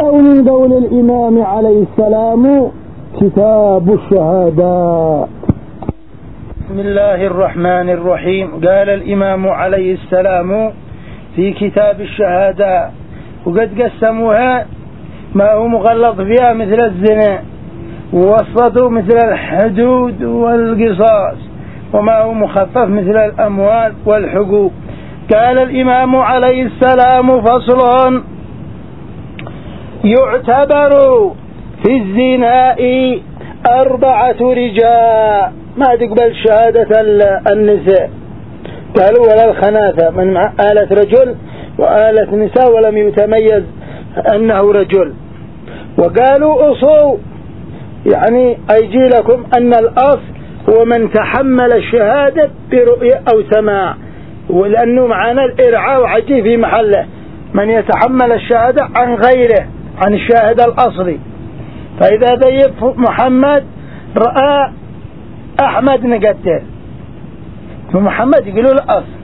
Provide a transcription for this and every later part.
أو من قول الإمام عليه السلام كتاب الشهادات. بسم الله الرحمن الرحيم. قال الإمام عليه السلام في كتاب الشهادة، وقد قسموها ما هو مغلط فيها مثل الزنا، ووسطوا مثل الحدود والقصاص، وما هو مخفف مثل الأموال والحقوق. قال الإمام عليه السلام: فصل: يعتبر في الزنا 4 رجال. ما تقبل شهادة النساء، قالوا ولا الخناثة، من آلة رجل وآلة نساء ولم يتميز أنه رجل. وقالوا أصول، يعني أيجي لكم أن الأصل هو من تحمل الشهادة برؤية أو سماع، ولأنه معنا الإرعاء وعجي في محله، من يتحمل الشهادة عن غيره، عن الشاهد الأصلي. فإذا ذيب محمد رأى أحمد نقتل، فمحمد يقولوا الأصل.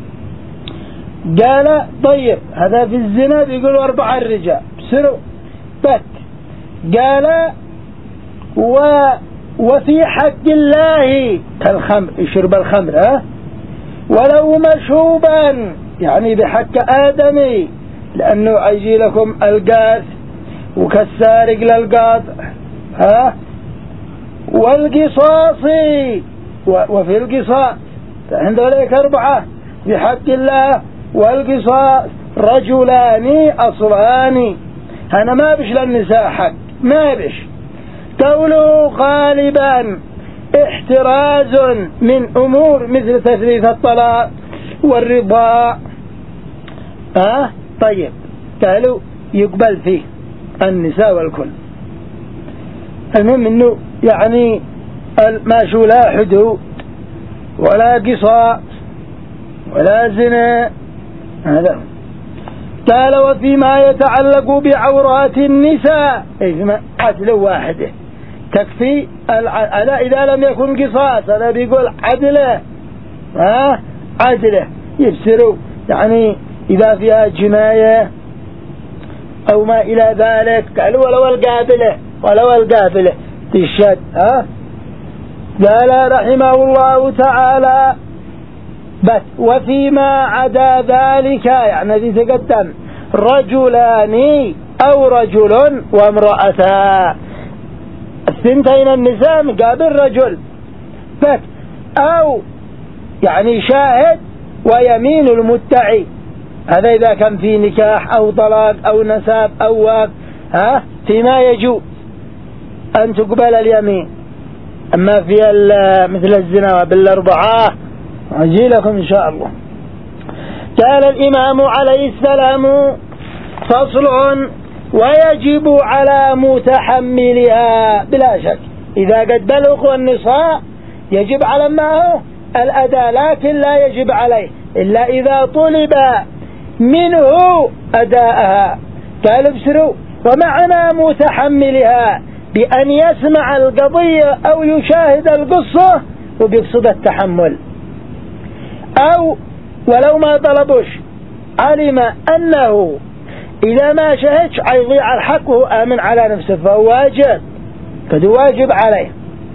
قال طيب هذا في الزنا بيقولوا 4 رجال بسروا بك. قال وفي حق الله كالخمر، يشرب الخمر، ولو مشوبا، يعني بحق آدمي، لأنه يجي لكم القاس وكالسارق للقاطع، والقصاص، وفي القصاص عند ذلك 4 بحق الله، والقصاص رجلان أصلان. أنا ما بش للنساء حق، ما بش. قوله غالبا احتراز من أمور مثل تثليث الطلاق والرضاع. طيب قالوا يقبل فيه النساء والكل. المهم انه يعني ماشوا لا حدود ولا قصاص ولا زنا. هذا قال وفيما يتعلق بعورات النساء، عدل واحدة تكفي. إذا لم يكن قصاص، هذا بيقول عدله، عدله يفسروا، يعني إذا فيها جناية أو ما إلى ذلك. قالوا ولو القابلة تشهد. قال رحمه الله تعالى: بس وفيما عدا ذلك، يعني الذي تقدم، رجلان أو رجل وامرأتان، 2 النساء مقابل رجل بس، أو يعني شاهد ويمين المدعي. هذا إذا كان في نكاح أو طلاق أو نساب أو واق، فيما يجوز أن تقبل اليمين. أما في مثل الزنا وبال4 أجي لكم إن شاء الله. قال الإمام عليه السلام: فصل: ويجب على متحملها، بلا شك إذا قد بلغ النصاب يجب على معه الأداء، لكن لا يجب عليه إلا إذا طلب منه أداءها. قال ابسروا: ومعنى متحملها بأن يسمع القضية أو يشاهد القصة وبيقصد التحمل، أو ولو ما طلبوش علم أنه إذا ما شهدش يضيع الحق وهو آمن على نفسه، فهو واجب، قد واجب عليه.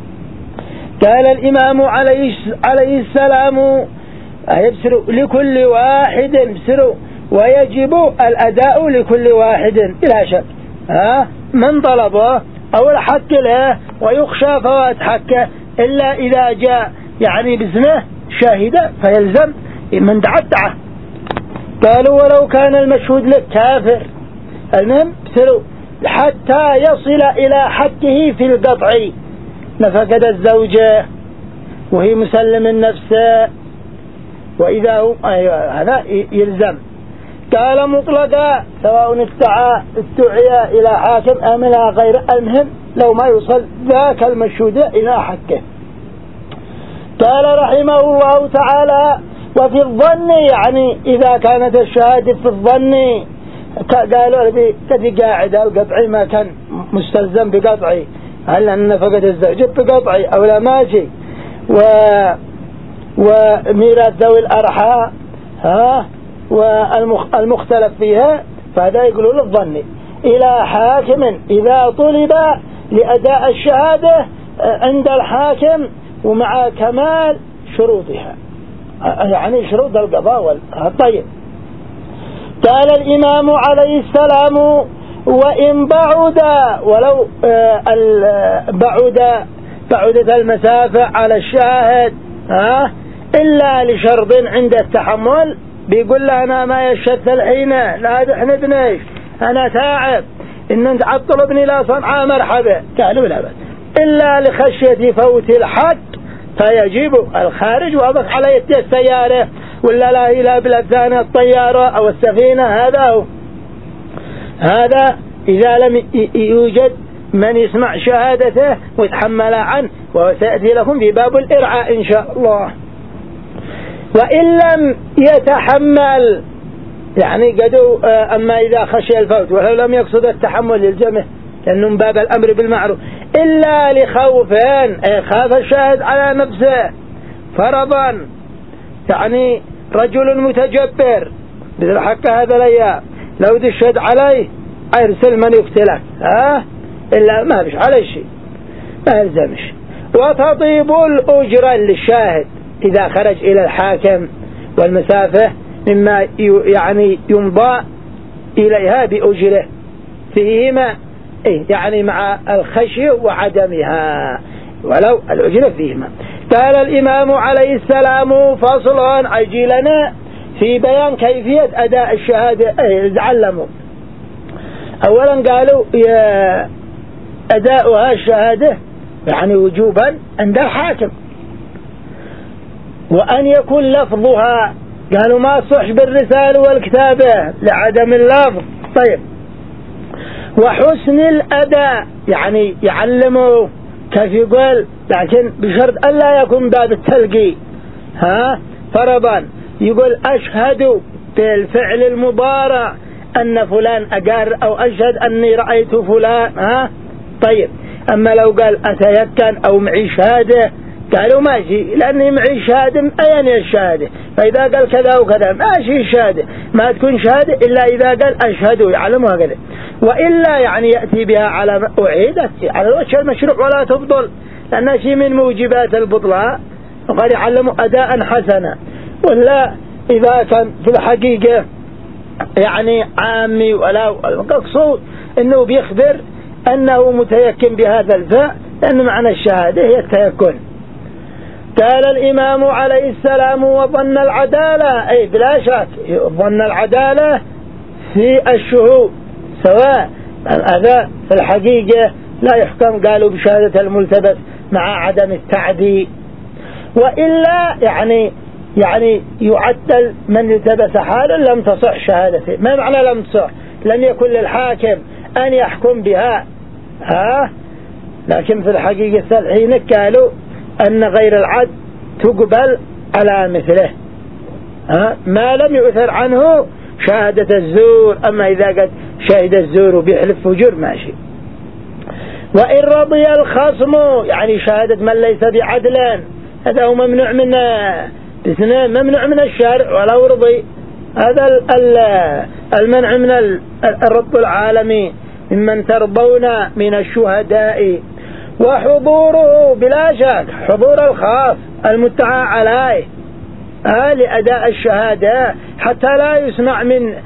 قال الإمام عليه السلام: يبسروا لكل واحد، بسروا ويجب الأداء لكل واحد بلا شك، من طلبه أو الحق له، ويخشى فوات حقه إلا إذا جاء يعني بزنه شاهده فيلزم من دعته. قالوا ولو كان المشهود لك كافر. المهم بسروا حتى يصل إلى حقه في القطع، نفقد الزوجة وهي مسلم النفس، وإذا هو هذا يلزم. قال مطلقا سواء استدعي إلى حاكم أم إلى غير، المهم لو ما يوصل ذاك المشهود إلى حقه. قال رحمه الله تعالى: وفي الظن، يعني إذا كانت الشهادة في الظن، قالوا الذي قاعد القطعي ما كان مستلزم بقطعي، هل أن فقد الزوجة بقطعي أو لا ماشي، وميراث ذوي الأرحام والمختلف فيها، فهذا يقولوا للظن. إلى حاكم إذا طلب لأداء الشهادة عند الحاكم ومع كمال شروطها، يعني شروط القضاء. طيب، قال الإمام عليه السلام: وإن بعد، ولو بعدت المسافة على الشاهد إلا لشرط عند التحمل، بيقول له أنا ما يشت الحين، لا تحنبني، أنا تعب، إن أنت عطلبني لا صنعاء مرحبا. قالوا لا بس إلا لخشية فوت الحق فيجب الخارج وأضف على السيارة ولا لا إلى بلاد ثانية الطيارة أو السفينة. هذا إذا لم يوجد من يسمع شهادته ويتحمل عنه، وسيأتي لكم في باب الإرعاء إن شاء الله. وإن لم يتحمل، يعني قدوا أما إذا خشي الفوت ولو لم يقصد التحمل للجمع، لأنه من باب الأمر بالمعروف، إلا لخوف، خاف الشاهد على نفسه فرضا، يعني رجل متجبر مثل حق هذا الأيام، لو تشهد عليه أرسل من يقتلك، إلا ما فيش عليه شيء، ما يلزمش. وتطيب الأجرة للشاهد إذا خرج إلى الحاكم، والمسافة مما يعني يمضى إليها بأجره فيهما، يعني مع الخشي وعدمها، ولو الأجرة فيهما. قال الإمام عليه السلام: فصل عجلنا في بيان كيفية أداء الشهادة. تعلموا أولا قالوا أداؤها الشهادة يعني وجوبا عند الحاكم، وأن يكون لفظها، قالوا ما صح بالرسالة والكتابة لعدم اللفظ. طيب، وحسن الأداء، يعني يعلموا كيف يقول، لكن بشرط ألا يكون باب التلقي، فرضا يقول أشهد بالفعل المضارع أن فلان أقر، أو أشهد أني رأيت فلان. طيب، أما لو قال أتيقن أو معي شهادة، قالوا ماشي، لأني معي شهادة، أين الشهادة؟ فإذا قال كذا وكذا ماشي شهادة، ما تكون شهادة إلا إذا قال أشهد، يعلمها كذا. وإلا يعني يأتي بها على أعيدت على الوجه المشروع ولا تبطل، لأنها شيء من موجبات البطلان، وقال يعلموا أداء حسنا. ولا إذا كان في الحقيقة يعني عامي، ولا المقصود أنه بيخبر أنه متيقن بهذا الفعل، لأن معنى الشهادة هي التيقن. قال الإمام عليه السلام: وظن العدالة، أي بلا شك ظن العدالة في الشهود، سواء الأداء في الحقيقة لا يحكم، قالوا بشهادة الملتبس مع عدم التعدي. وإلا يعني يعدل من التبس حالا لم تصح شهادته. ما معنى لم تصح؟ لم يكن للحاكم أن يحكم بها، لكن في الحقيقة الحين قالوا أن غير العد تقبل على مثله، ما لم يؤثر عنه شهادة الزور. أما إذا قد شهد الزور وبيحلف فجور ماشي. وإن رضي الخصم، يعني شهادة من ليس بعدل، هذا هو ممنوع من الاثنين، ممنوع من الشارع ولو رضي. هذا المنع من الرب العالمي ممن ترضون من الشهداء. وحضوره بلا شك حضور الخاص المدعى عليه لأداء الشهادة، حتى لا يسمع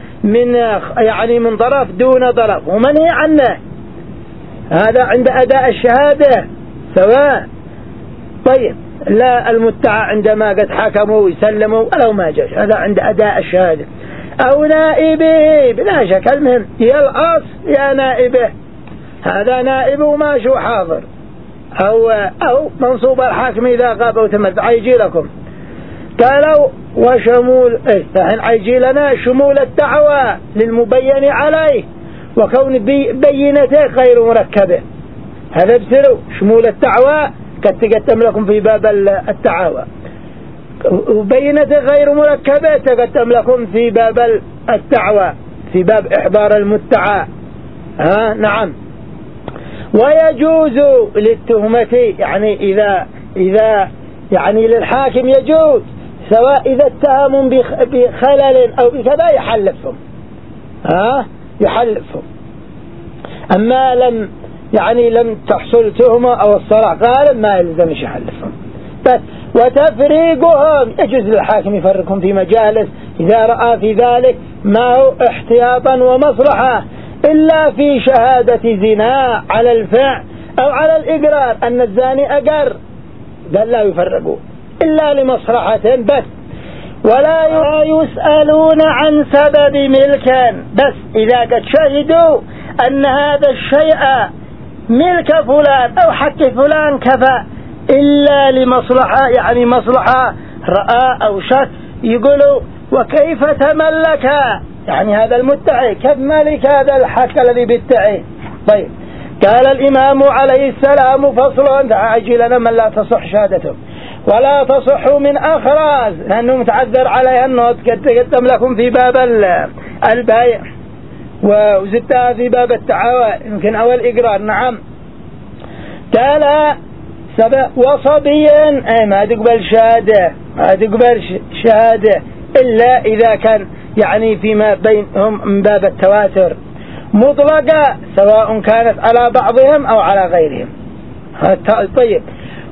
من طرف دون طرف ومنهي عنه، هذا عند أداء الشهادة سواء. طيب، لا المدعى عندما قد حكموا ويسلموا ولو ما جاش، هذا عند أداء الشهادة. أو نائبه بلا شك، المهم يا الأصل يا نائبه، هذا نائبه ما شو حاضر، أو منصوب الحاكم إذا غاب وتمد عيجي لكم. قالوا وشمول عيجي لنا شمول الدعوة للمبين عليه، وكون بينته غير مركبة، هذا بسروا شمول الدعوة قد تقدم لكم في باب الدعوة، وبينته غير مركبة تقدم لكم في باب الدعوة في باب إحضار المدعى. نعم. ويجوز للتهمة، يعني إذا يعني للحاكم يجوز، سواء إذا اتهموا بخلل أو بكذا يحلفهم، يحلفهم أما لم تحصل تهمة أو الصراع غالب ما يلزم يحلفهم. بس وتفريقهم يجوز للحاكم يفرقهم في مجالس إذا رأى في ذلك ما هو احتياطا ومصلحة، إلا في شهادة زنا على الفعل أو على الإقرار أن الزاني أقر قال لا يفرقوا إلا لمصلحة بس. ولا يسألون عن سبب ملك، بس إذا قد شهدوا أن هذا الشيء ملك فلان أو حق فلان كفى، إلا لمصلحة يعني مصلحة رأى أو شك يقولوا وكيف تملك يعني هذا المدعي كيف ملك هذا الحق الذي بيدعي. طيب قال الإمام عليه السلام فصل تعجلنا من لا تصح شهادته ولا تصح من أخراز، لأنه متعذر عليها النوت قد تقدم لكم في باب البيع وزدتها في باب التعاوى يمكن أول إقرار. نعم قال وصبي أي ما تقبل شهادة إلا إذا كان يعني فيما بينهم من باب التواتر مطلقة سواء كانت على بعضهم أو على غيرهم. طيب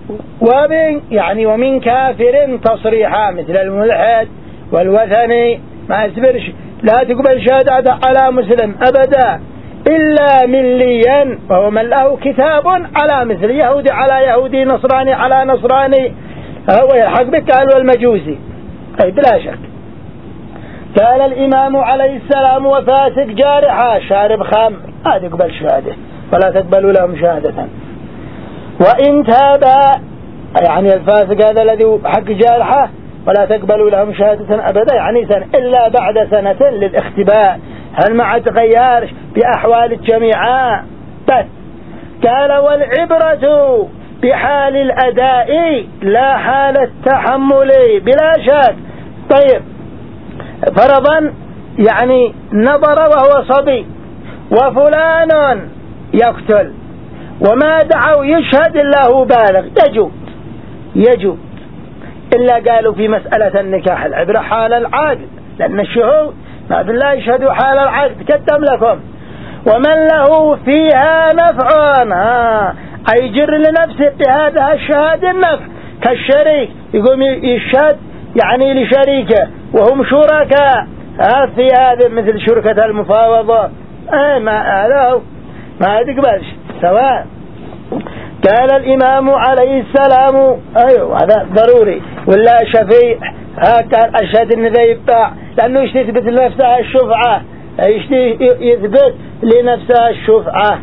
ومن كافر تصريحا مثل الملحد والوثني ما يصبرش لا تقبل شهادة على مسلم أبدا إلا مليا وهو من له كتاب على مثل يهودي على يهودي نصراني على نصراني هو يلحق بك قال والمجوسي أي بلا شك. قال الإمام عليه السلام وفاسق جارحة شارب خمر لا تقبل شهادة ولا تقبل لهم شهادة. وإن تابا يعني الفاسق هذا الذي حق جارحة ولا تقبل لهم شهادة أبدا يعني سنة إلا بعد سنة للاختباء هل ما تغيرش بأحوال الجميع. بس قال والعبرة بحال الأداء لا حال التحمل بلا شك. طيب فرضا يعني نظر وهو صبي وفلان يقتل وما دعوا يشهد إلا هو بالغ يجوز إلا قالوا في مسألة النكاح العبرة حال العقد لأن الشهود ما بالله يشهدوا حال العقد قدم لكم. ومن له فيها نفع أي جر لنفسه بهذا الشهادة النفع كالشريك يقوم يشهد يعني لشريكه وهم شركاء في هذا مثل شركة المفاوضة ما تقبلش سواء. قال الإمام عليه السلام أيوه هذا ضروري ولا شفيع هكذا أشهد أن ذا يباع لأنه يثبت لنفسها الشفعة يثبت لنفسها الشفعة.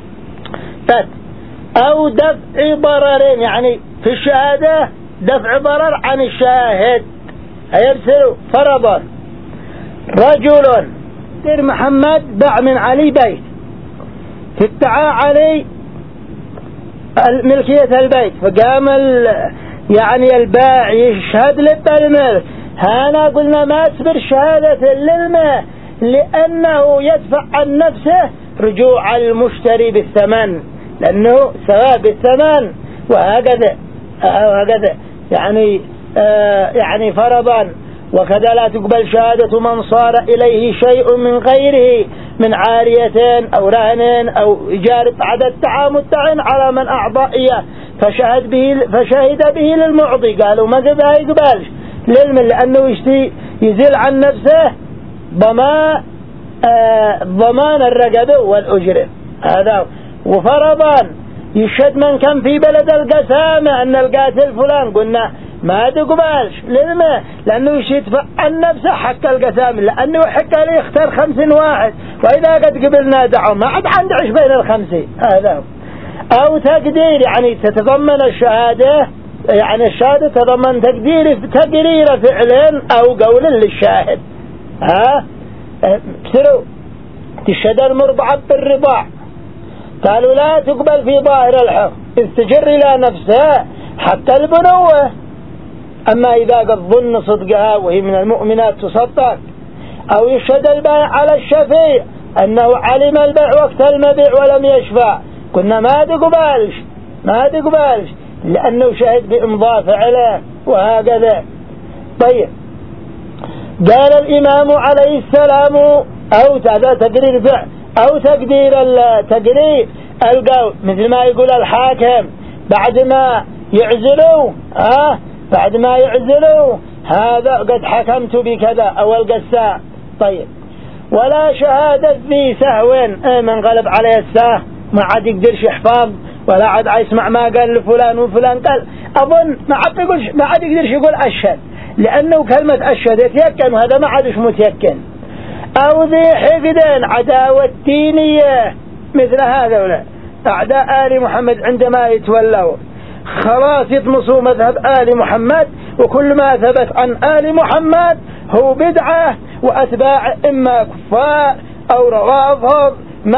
أو دفع ضرر يعني في الشهادة دفع ضرر عن الشاهد يرسل فرضا رجل دير محمد باع من علي بيت ادعى علي ملكية البيت فقام يعني البائع يشهد للملك هنا قلنا ما تصبر شهادة للملك لأنه يدفع عن نفسه رجوع المشتري بالثمن لأنه سواء بالثمن وهكذا يعني فرضا. وكذا لا تقبل شهادة من صار إليه شيء من غيره من عارية أو رهن أو إجارة عدد تعامد على من أعضائيه فشهد به للمعطي قالوا ما ذا يقبلش لأنه يزيل عن نفسه ضمان الرقبة والأجرة هذا. وفرضا يشهد من كان في بلد القسامة أن القاتل فلان قلنا ما تقبلش لأنه يدفع عن نفسه حق القسامة لأنه حق لي يختار 50 واحد وإذا قد قبلنا دعوه ما عاد عندعش بين 50 هذا. أو تقدير يعني تتضمن الشهادة يعني الشهادة تتضمن تقرير فعل أو قول للشاهد بسروا تشهد المرضعة بالرضاع قالوا لا تقبل في ظاهر الحق استجر إلى نفسها حتى البنوة. أما إذا قد ظن صدقها وهي من المؤمنات تصدق. أو يشهد البائع على الشفيع أنه علم البيع وقت المبيع ولم يشفع قلنا ما تقبلش لأنه شهد بإمضاء فعله وهكذا. طيب قال الإمام عليه السلام أو هذا تقرير فعل أو تقدير القول مثل ما يقول الحاكم بعد ما يعزلوا بعد ما يعزلوا هذا قد حكمت بكذا أو القساء. طيب ولا شهادة ذي سهو من غلب عليه الساه ما عاد يقدرش يحفظ ولا عاد يسمع ما قال لفلان وفلان قال أظن ما عاد يقدرش يقول أشهد لأنه كلمة أشهد يتيقن وهذا ما عادش متيقن. أو ذي حقد عداوة دينية مثل هذا ولا أعداء آل محمد عندما يتولوا خلاص يطمسوا مذهب آل محمد وكل ما ثبت عن آل محمد هو بدعة وأتباع إما كفار أو روافض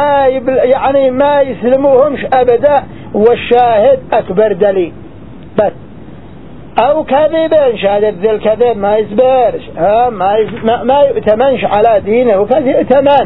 ما يسلموهمش أبدا والشاهد أكبر دليل بس. أو كذبا شهادة ذي الكذب ما يسبرش ما يؤتمنش على دينه وكذا يؤتمن.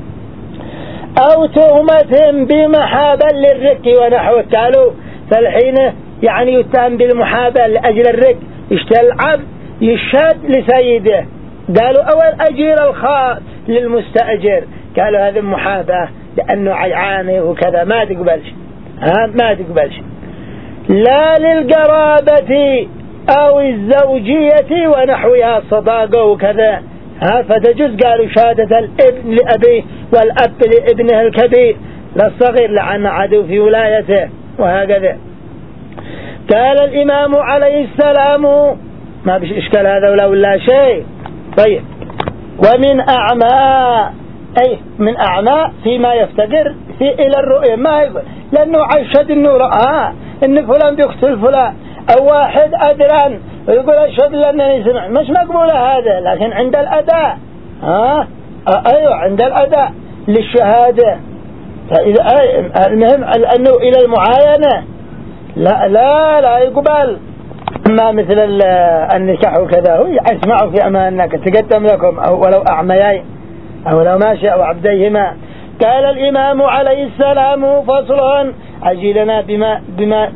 أو تهمة بمحابة للرك ونحو قالوا فالحين يعني يتهم بالمحابة لأجل الرك يشتري العبد يشهد لسيده قالوا أول أجير الخاص للمستأجر قالوا هذا محابة لأنه عيعاني وكذا ما تقبلش ما تقبلش. لا للقرابة أو الزوجية ونحوها صداقة وكذا فتجوز قالوا شهادة الابن لأبيه والأب لابنه الكبير للصغير لأن عدو في ولايته وهكذا. قال الإمام عليه السلام ما بيش إشكال هذا ولا شيء. طيب ومن أعمى أي من أعمى فيما يفتقر إلى الرؤية ما يقول لأنه عشد النور إن فلان بيقتل فلان أو واحد أدران ويقول أشهد لأنني سمع مش مقبولة هذا لكن عند الأداء أيوة عند الأداء للشهادة فإذا المهم أنه إلى المعاينة لا يقبل. أما مثل النكاح وكذا هو يسمعوا في أمانك تقدم لكم أو ولو أعميين أو لو ماشي أو عبديهما. قال الإمام عليه السلام فصل عجلنا بما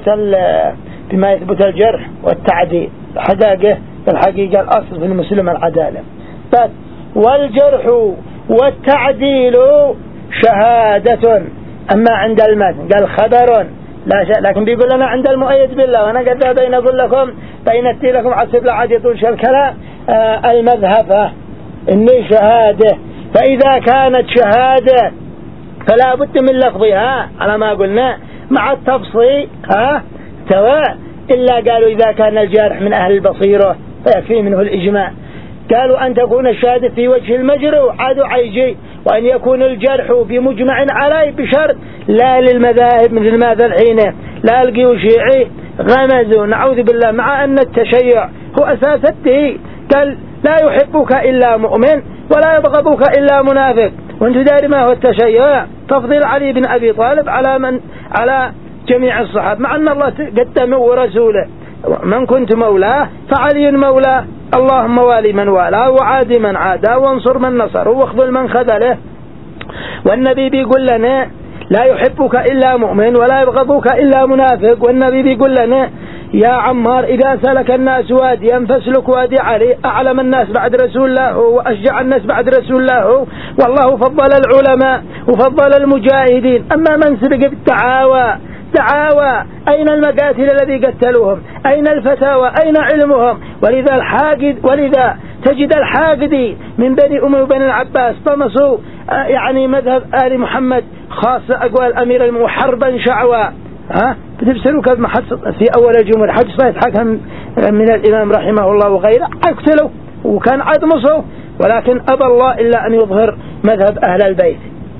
يثبت الجرح والتعديل الحقيقة الأصل في المسلم العدالة بس. والجرح والتعديل شهادة أما عند المتن قال خبر لا شيء لكن بيقول لنا عند المؤيد بالله وأنا قد بين أقول لكم بينتي لكم عصب لعاد يطول الكلام المذهب إني شهادة. فإذا كانت شهادة فلا بد من لفظها على ما قلنا مع التفصيل سواء إلا قالوا إذا كان الجارح من أهل البصيرة فيكفي منه الإجماع. قالوا أن تكون الشهادة في وجه المجروح عاد عيجي وأن يكون الجرح بمجمع عليه بشرط لا للمذاهب مثل ماذا الحين لا القيوشيعي غمزوا نعوذ بالله مع أن التشيع هو أساس الدين قال لا يحبك إلا مؤمن ولا يبغضك إلا منافق. وانت داري ما هو التشيع تفضيل علي بن أبي طالب على جميع الصحابة مع أن الله قدمه ورسوله من كنت مولاه فعلي مولاه اللهم والي من والاه وعادي من عاداه وانصر من نصره واخذل من خذله. والنبي بيقول لنا لا يحبك إلا مؤمن ولا يبغضك إلا منافق. والنبي بيقول لنا يا عمار إذا سلك الناس واديا فاسلك وادي علي أعلم الناس بعد رسول الله وأشجع الناس بعد رسول الله والله فضل العلماء وفضل المجاهدين. أما من سبق بالتعاوى أين المقاتل الذي قتلوهم أين الفتاوى أين علمهم. ولذا تجد الحاقدي من بني أمية وبني العباس طمسوا يعني مذهب آل محمد خاصة أقوال أمير المؤمنين حربا شعوا بتفسروا كما في أول الجمهور حج صحيح حكم من الإمام رحمه الله وغيره اقتلوا وكان عدمصوا ولكن أبى الله إلا أن يظهر مذهب أهل البيت.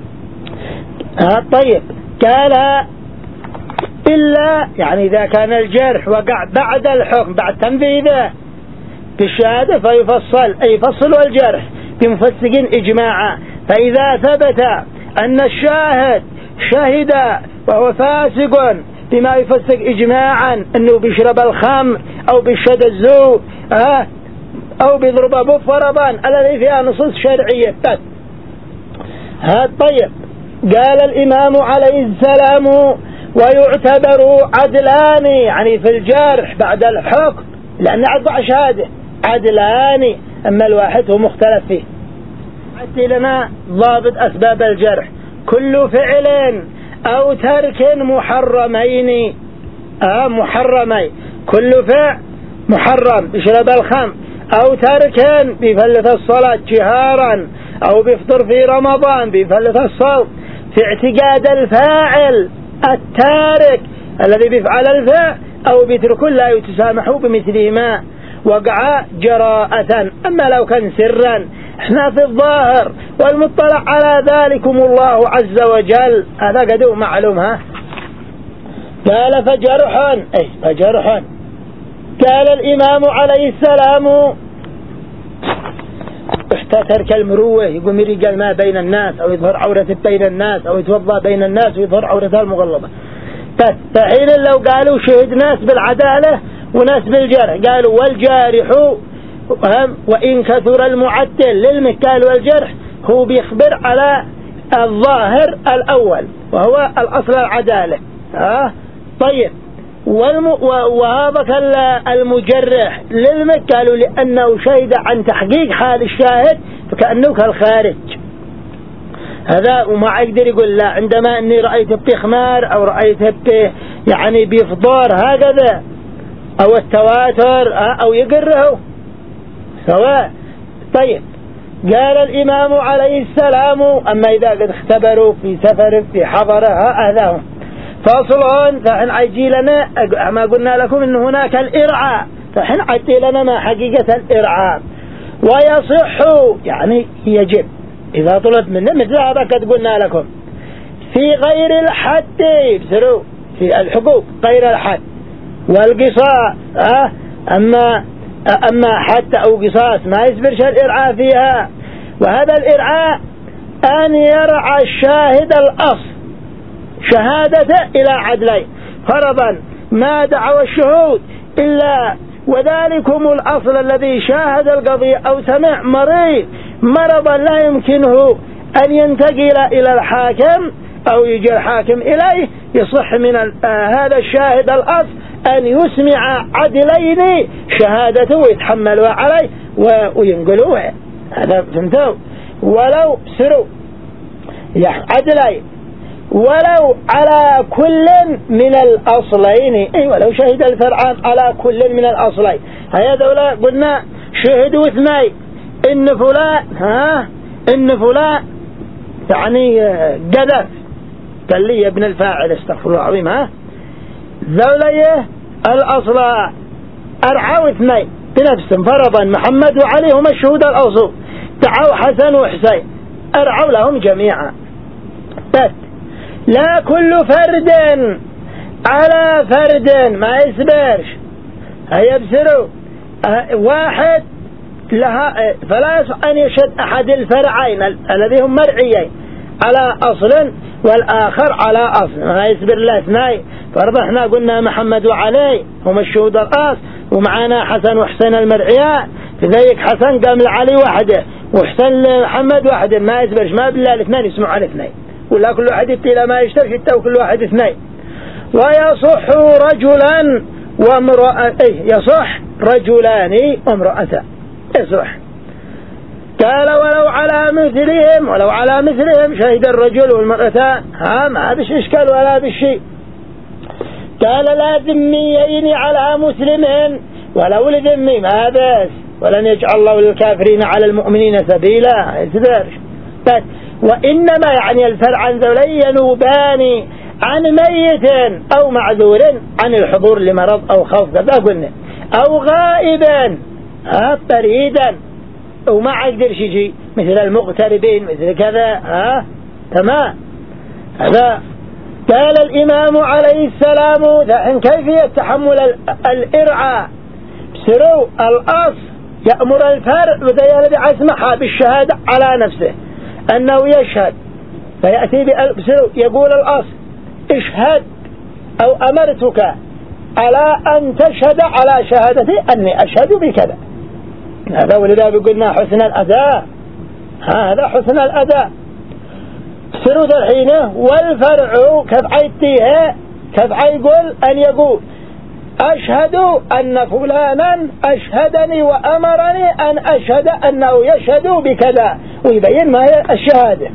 طيب قال إلا يعني إذا كان الجرح وقع بعد الحكم بعد تنفيذه بالشهادة فيفصل أي فصل الجرح بمفسقين إجماعا. فإذا ثبت أن الشاهد شهد وهو فاسق بما يفسق إجماعا أنه بيشرب الخمر أو بيشهد الزور أو بيضرب أبوه فرضا الذي فيها نصوص شرعية بس. طيب قال الإمام عليه السلام ويعتبر عدلان يعني في الجرح بعد الحكم لأن 4 شهادة عدلان أما الواحد هو مختلف فيه عدي لنا ضابط أسباب الجرح: كل فعل أو ترك محرمين. محرمين، كل فعل محرم بشرب الخمر، أو ترك بفلة الصلاة جهارا، أو بفطر في رمضان بفلة الصوم، في اعتقاد الفاعل التارك الذي بيفعل الفعل أو بترك لا يتسامح بمثلهما وقع جراءة. أما لو كان سرا احنا في الظاهر والمطلع على ذلكم الله عز وجل، هذا قدو معلومها. قال فجرح قال الإمام عليه السلام: ترك المروة، يقوم يرجل ما بين الناس، أو يظهر عورة بين الناس، أو يتوضأ بين الناس ويظهر عورتها المغلظة. فحين لو قالوا شهد ناس بالعدالة وناس بالجرح، قالوا والجارح وإن كثر المعدل للمكال والجرح، هو بيخبر على الظاهر الأول وهو الأصل العدالة. طيب، وهذا المجرح قالوا لأنه شهد عن تحقيق حال الشاهد فكأنه كالخارج. هذا وما يقدر يقول لا عندما أني رأيت بخمار أو رأيت يعني بفضار هكذا أو التواتر أو يقره سواء. طيب، قال الإمام عليه السلام: أما إذا قد اختبروا في سفر في حضرها أهلهم. فاصلون، فحين عجي لنا ما قلنا لكم إن هناك الإرعاء، فحين عجي لنا ما حقيقة الإرعاء. ويصح يعني يجب إذا طلب منه مثل هذا قد قلنا لكم في غير الحد، يبصروا في الحقوق غير الحد والقصاص. أما حد أو قصاص ما يسبرش الإرعاء فيها. وهذا الإرعاء أن يرعى الشاهد الأصل شهادته إلى عدلين، فرضا ما دعوا الشهود إلا وذلكم الأصل الذي شاهد القضية أو سمع مريض مرضا لا يمكنه أن ينتقل إلى الحاكم أو يجي الحاكم إليه، يصح من هذا الشاهد الأصل أن يسمع عدلين شهادته ويتحملوا عليه وينقلوها. هذا فهمتوا؟ ولو سروا عدلين ولو على كل من الأصلين، ولو شهد الفرعان على كل من الأصلين. هيا دولة قلنا شهدوا اثنين، إن فلان يعني قذف، قال لي يا ابن الفاعل استغفر الله العظيم، ذوليه الأصل أرعوا اثنين بنفسهم، فرضا محمد وعلي هم الشهود الأوصول، دعوا حسن وحسين أرعوا لهم جميعا. لا كل فرد على فرد ما يسبرش، هيبسروا واحد لها، فلا يصح أن يشهد أحد الفرعين الذي هم مرعيين على أصل والآخر على أصل، ما يسبر له اثنين. فرضا احنا قلنا محمد وعلي هم الشهود الأصل، ومعنا حسن وحسين المرعيان، فذلك حسن قام لعلي وحده وحسن لمحمد وحده، ما يسبرش، ما بالله الاثنين يسمعوا على الاثنين، ولا كل واحد يبتلى ما يشترك يتو كل واحد اثنين. ويصح رجلا وامرأة، يصح رجلان وامرأتان، يصح. قال ولو على مثلهم شهد الرجل والمرأتان، ما بش إشكال ولا بشيء. قال لا ذميين على مسلمين، ولو لذمي ما بس، ولن يجعل الله للكافرين على المؤمنين سبيلا، يسبرش. وإنما يعني الفرع ذولي ينوبان عن ميت أو معذور عن الحضور لمرض أو خوف، كذا قلنا، أو غائبا بريدا وما يقدر شيء مثل المغتربين مثل كذا. تمام. هذا قال الإمام عليه السلام: ذا كيفية تحمل الإرعاء، بسروا الأصل يأمر الفرع وذا الذي أسمح بالشهادة على نفسه أنه يشهد، فيأتي يقول الأصل اشهد أو أمرتك على أن تشهد على شهادتي أني أشهد بكذا. هذا ولذا بيقولنا حسن الأداء، هذا حسن الأداء. سرود الحين والفرع كيف يقول أن يقول أشهد أن فلانا أشهدني وأمرني أن أشهد أنه يشهد بكذا، ويبين ما هي الشهادة.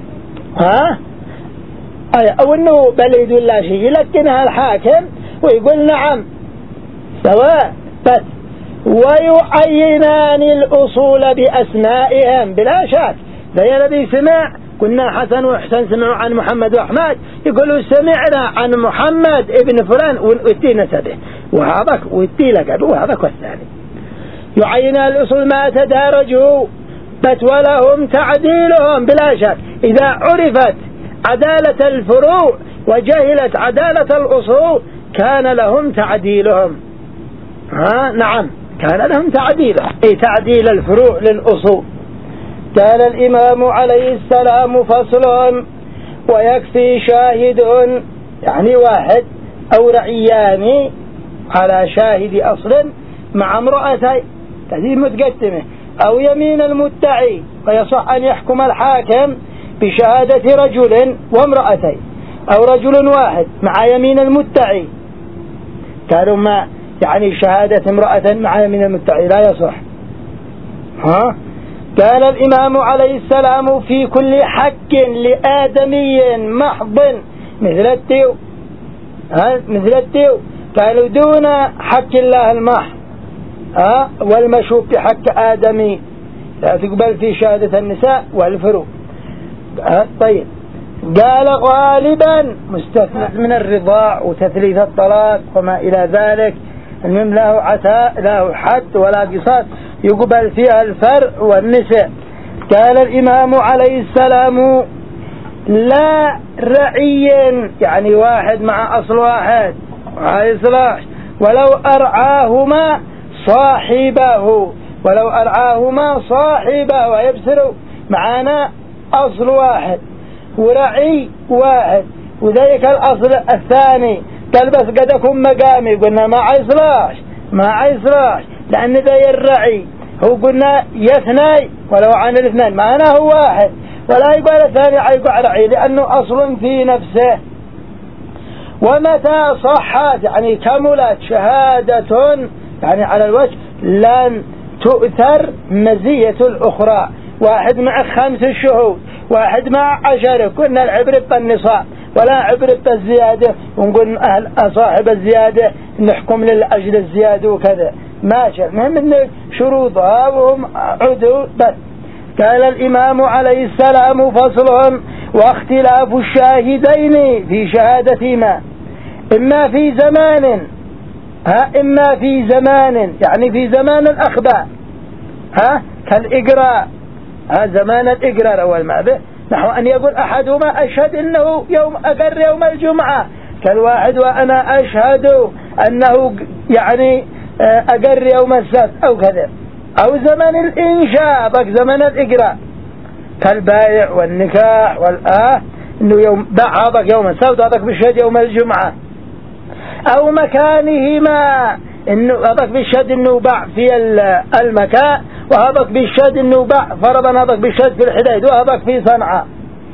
أو أنه بليد لا شيء يلكنها الحاكم ويقول نعم سواء، بس ويعينان الأصول بأسمائهم بلا شك. ذي الذي سمع كنا حسن وحسن سمعوا عن محمد وأحمد يقولوا سمعنا عن محمد ابن فلان ويتي نسبه وهذاك ويتي لقبه وهذاك والثاني. يعينان الأصول ما تدارجوا بس ولهم تعديلهم بلا شك. إذا عرفت عدالة الفروع وجهلت عدالة الأصول كان لهم تعديلهم. نعم كان لهم تعديلهم، أي تعديل الفروع للأصول. قال الإمام عليه السلام فصل: ويكفي شاهد يعني واحد أو رعيان على شاهد أصل مع امرأتين تهذيب متقدمة، أو يمين المدعي، فيصح أن يحكم الحاكم بشهادة رجل وامرأتين، أو رجل واحد مع يمين المدعي. قالوا ما يعني شهادة امرأة مع يمين المدعي لا يصح. قال الإمام عليه السلام: في كل حق لآدمي محض مثل التيو، مثل التيو. قالوا دون حق الله المحض والمشوب بحق آدمي لا تقبل في شهادة النساء والفروع. طيب، قال غالبا مستثنى من الرضاع وتثليث الطلاق وما إلى ذلك، المهم له عتاء له حد ولا قصاص يقبل فيها الفرع والنساء. قال الإمام عليه السلام: لا رعي يعني واحد مع أصل واحد وهي إصلاح، ولو أرعاهما صاحبه، ولو أرعاهما صاحبه ويبصروا معنا أصل واحد ورعي واحد، وذلك الأصل الثاني قال بس قد أكون مقامي، قلنا ما عيصلاش ما عيصلاش، لأن ذي الرعي هو قلنا يثني ولو عن الاثنين معنا هو واحد، ولا يقول الثاني يقول رعي لأنه أصل في نفسه. ومتى صحت يعني كملت شهادة يعني على الوجه لن تؤثر مزية الأخرى، واحد مع 5 شهود واحد مع 10، كنا العبرة بالنصاب ولا عبرة بالزيادة، ونقول أهل صاحب الزيادة نحكم للأجل الزيادة وكذا ماشي، المهم أن شروطها وهم عدو بس. قال الإمام عليه السلام فصل: واختلاف الشاهدين في شهادتهما إما في زمان إما في زمان يعني في زمان الأخبار كالإقرار زمان الإقرار أول ما به، نحو أن يقول أحدهما أشهد أنه أقر يوم الجمعة كالواحد وأنا أشهد أنه يعني أقر يوم السبت أو كذا، أو زمن الإنشاء بك زمن الإقرار كالبائع والنكاح إنه يوم باع هذاك يوم السبت هذاك بشهد يوم الجمعة، أو مكانهما إنه هذاك بالشهد إنه باع في المكان وهذاك بالشهد إنه باع فرضا هذاك بالشهد في الحديد وهذاك في صنعاء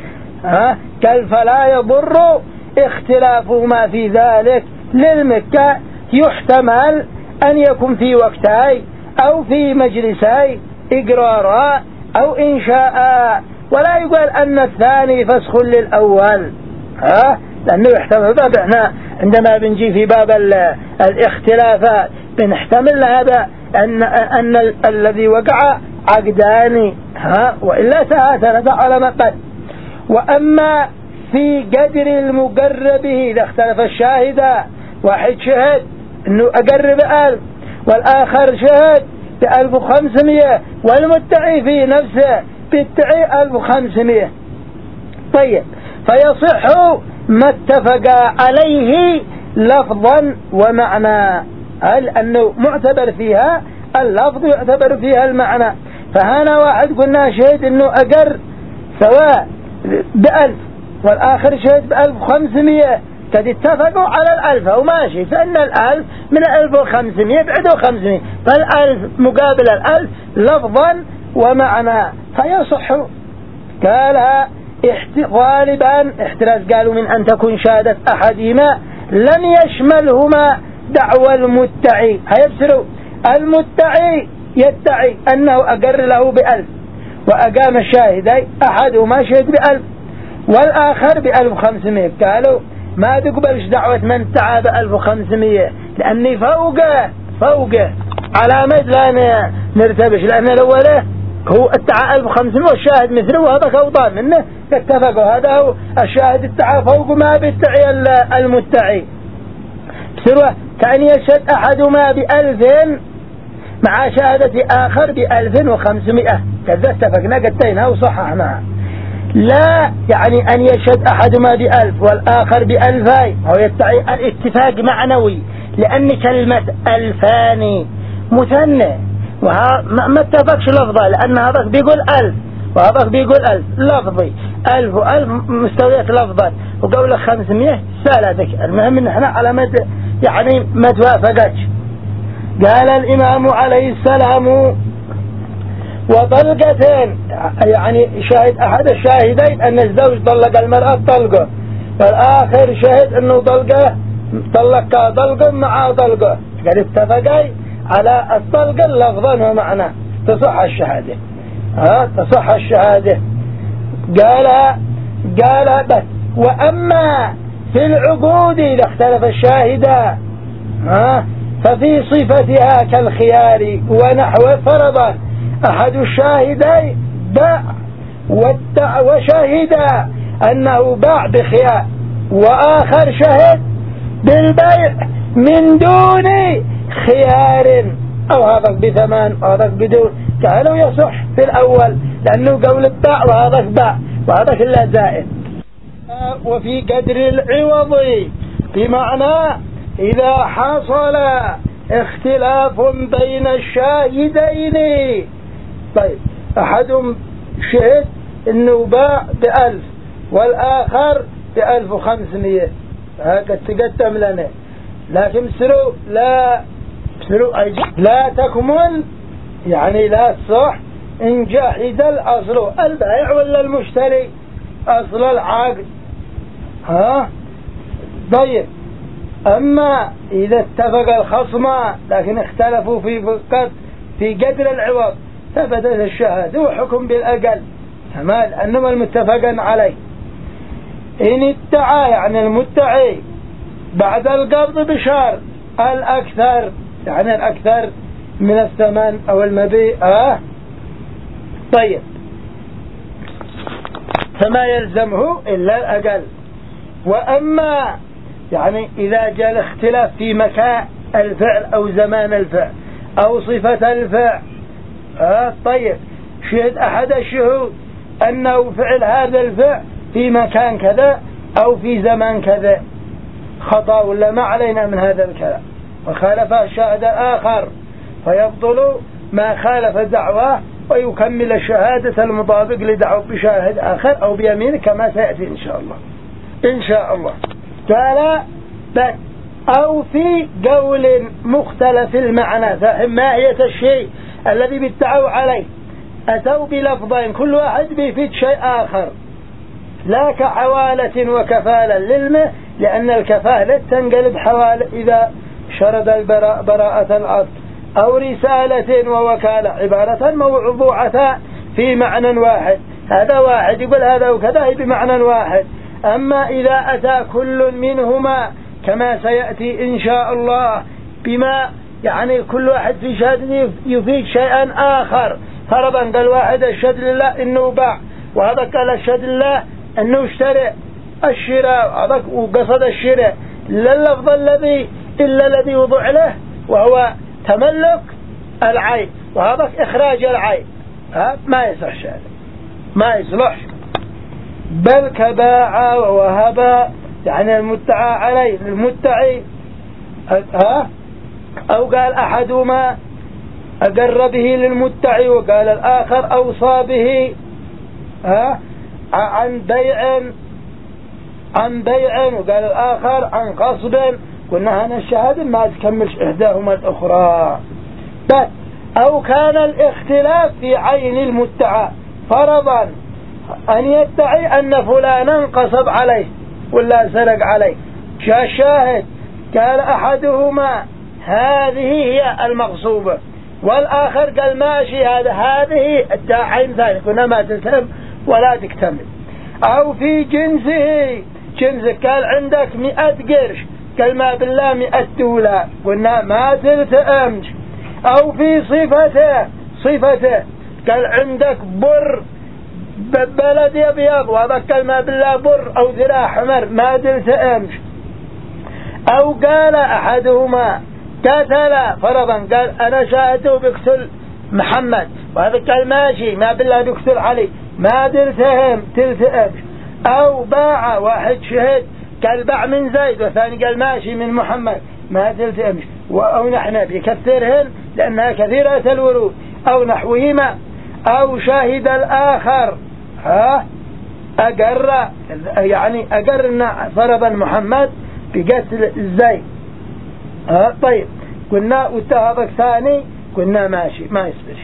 قال فلا يضر اختلافهما في ذلك للمكة، يحتمل أن يكون في وقتي أو في مجلسي إقرارا أو إنشاء، ولا يقول أن الثاني فسخ للأول لأنه يحتمل. باب احنا عندما بنجي في باب الاختلافات بنحتمل هذا أن الذي وقع عقدان وإلا سهاتنا على ما قد. وأما في قدر المقرب إذا اختلف الشاهدان، واحد شهد أنه أقرب 1000 والآخر شهد ب1500 والمدعي في نفسه بيدعي 1500، طيب فيصح ما اتفق عليه لفظا ومعنى، هل أنه معتبر فيها اللفظ يعتبر فيها المعنى. فهنا واحد قلنا شهد أنه أقر سواء ب1000 والآخر شهد ب1500، قد اتفقوا على 1000 وماشي، فإن 1000 من 1500 بعدوا 500، فال1000 مقابل 1000 لفظا ومعنى فيصح. قالها غالبا احتراز قالوا من أن تكون شهادة أحدهما لم يشملهما دعوى المدعي. هيبصروا المدعي يدعي أنه أقر له ب1000 وأقام الشاهدين أحدهما شهد ب1000 والآخر ب1500. قالوا ما تقبلش دعوة من ادعى ب1500 لأني فوقه علامة لا نرتبش، لأن الأولى هو ادعى 1500 والشاهد مثله وهذا كوضان منه اتفقوا. هذا هو الشاهد ادعى فوق ما بيدعي المدعي. بسروة كأن يشهد أحدهما ب1000 مع شهادة آخر ب1500 كذا اتفقنا قدينها وصححناها. لا يعني أن يشهد أحدهما ب1000 والآخر ب2000 هو يدعي الاتفاق معنوي، لأن كلمة 2000 مثنى ما اتفقش لفظة، لأن هذا بيقول 1000 وهذا بيقول 1000 لفظي 1000 و1000 مستويات لفظات وقولك 500 سالتك. المهم ان احنا على مد يعني ما توافقتش. قال الإمام عليه السلام وطلقتين، يعني شاهد أحد الشاهدين أن الزوج طلق المرأة طلقه والآخر شهد أنه طلقها طلقه مع طلقه، قال اتفقي على الطلق لفظا ومعنى تصح الشهادة. تصح الشهادة. قال بس وأما في العقود إذا اختلف الشاهدان ففي صفتها كالخيار ونحو فرضا أحد الشاهدين باع وشهد أنه باع بخيار وآخر شهد بالبيع من دون خيار أو هذا بثمان وهذا بدون، قالوا يصح في الأول لأنه قول الباع وهذا باع وهذا كله زائد. وفي قدر العوض بمعنى إذا حصل اختلاف بين الشاهدين. طيب أحدهم شهد أنه باع ب1000 والآخر ب1500 هكذا تقدم لنا، لكن بسروا لا تكمل يعني لا تصح إن جحد الأصل البائع ولا المشتري أصل العقد. طيب أما إذا اتفق الخصمان لكن اختلفوا في قدر العوض ثبتت الشهادة وحكم بالأقل كمال أنما المتفق عليه. إن ادعى يعني المدعي بعد القبض بشهر الأكثر يعني الأكثر من الثمن أو المبيع طيب فما يلزمه إلا الأقل. وأما يعني إذا جاء الاختلاف في مكان الفعل أو زمان الفعل أو صفة الفعل طيب شهد أحد الشهود أنه فعل هذا الفعل في مكان كذا أو في زمان كذا خطأ ولا ما علينا من هذا الكلام وخالف الشاهد الآخر فيبطل ما خالف دعواه ويكمل الشهادة المطابق لدعوة بشاهد آخر أو بيمين كما سيأتي إن شاء الله. قال بس أو في قول مختلف المعنى فهم ماهية الشيء الذي بيدعوا عليه أتوا بلفظين كل واحد بيفيد شيء آخر لا كحوالة وكفالة للمه لأن الكفالة تنقلب حوالة إذا شرد براءة الأصل أو رسالة ووكالة عبارة موضوعة في معنى واحد هذا واحد يقول هذا وكذا بمعنى واحد. أما إذا أتى كل منهما كما سيأتي إن شاء الله بما يعني كل واحد في شهادة يفيد شيئا آخر فرضا قال واحد الشهد لله إنه باع وهذا قال الشهد لله إنه اشترى الشراء هذا وقصد الشراء لا اللفظ إلا الذي وضع له وهو تملك العين وهذا إخراج العين ما يصح شهادة ما يصلح بل كباع ووهب يعني المدعى عليه المدعي أو قال أحدهما أقر به للمدعي وقال الآخر أوصى به عن بيع وقال الآخر عن قصب قلنا هنا الشهادة ما تكملش إحداهما الأخرى. أو كان الاختلاف في عين المدعى فرضا أن يدعي أن فلانا قصب عليه ولا سرق عليه جاء شاهد قال أحدهما هذه هي المغصوبة، والآخر قال ماشي هذه الداعين ثاني، قلنا ما تلتهم ولا تكتمل. أو في جنسك قال عندك 100 قرش، قال ما بالله 100 دولار، قلنا ما تلتئمش. أو في صفته قال عندك بر بلد يبيض، وذكر ما بالله بر أو ذراع حمر، ما تلتئمش. أو قال أحدهما قتل فرضا، قال أنا شاهدته بقتل محمد، وهذا قال ماشي ما بالله بقتل علي، ما تلتئمش. أو باع، واحد شهد قال باع من زيد، والثاني قال ماشي من محمد، ما تلتئمش. أو نحن بكثرهن لأنها كثيرة الورود، أو نحوهما. أو شاهد الآخر أقر، يعني أقرنا فرضا محمد بقتل زيد، طيب قلنا واتهابك ثاني، قلنا ماشي ما يصبرش.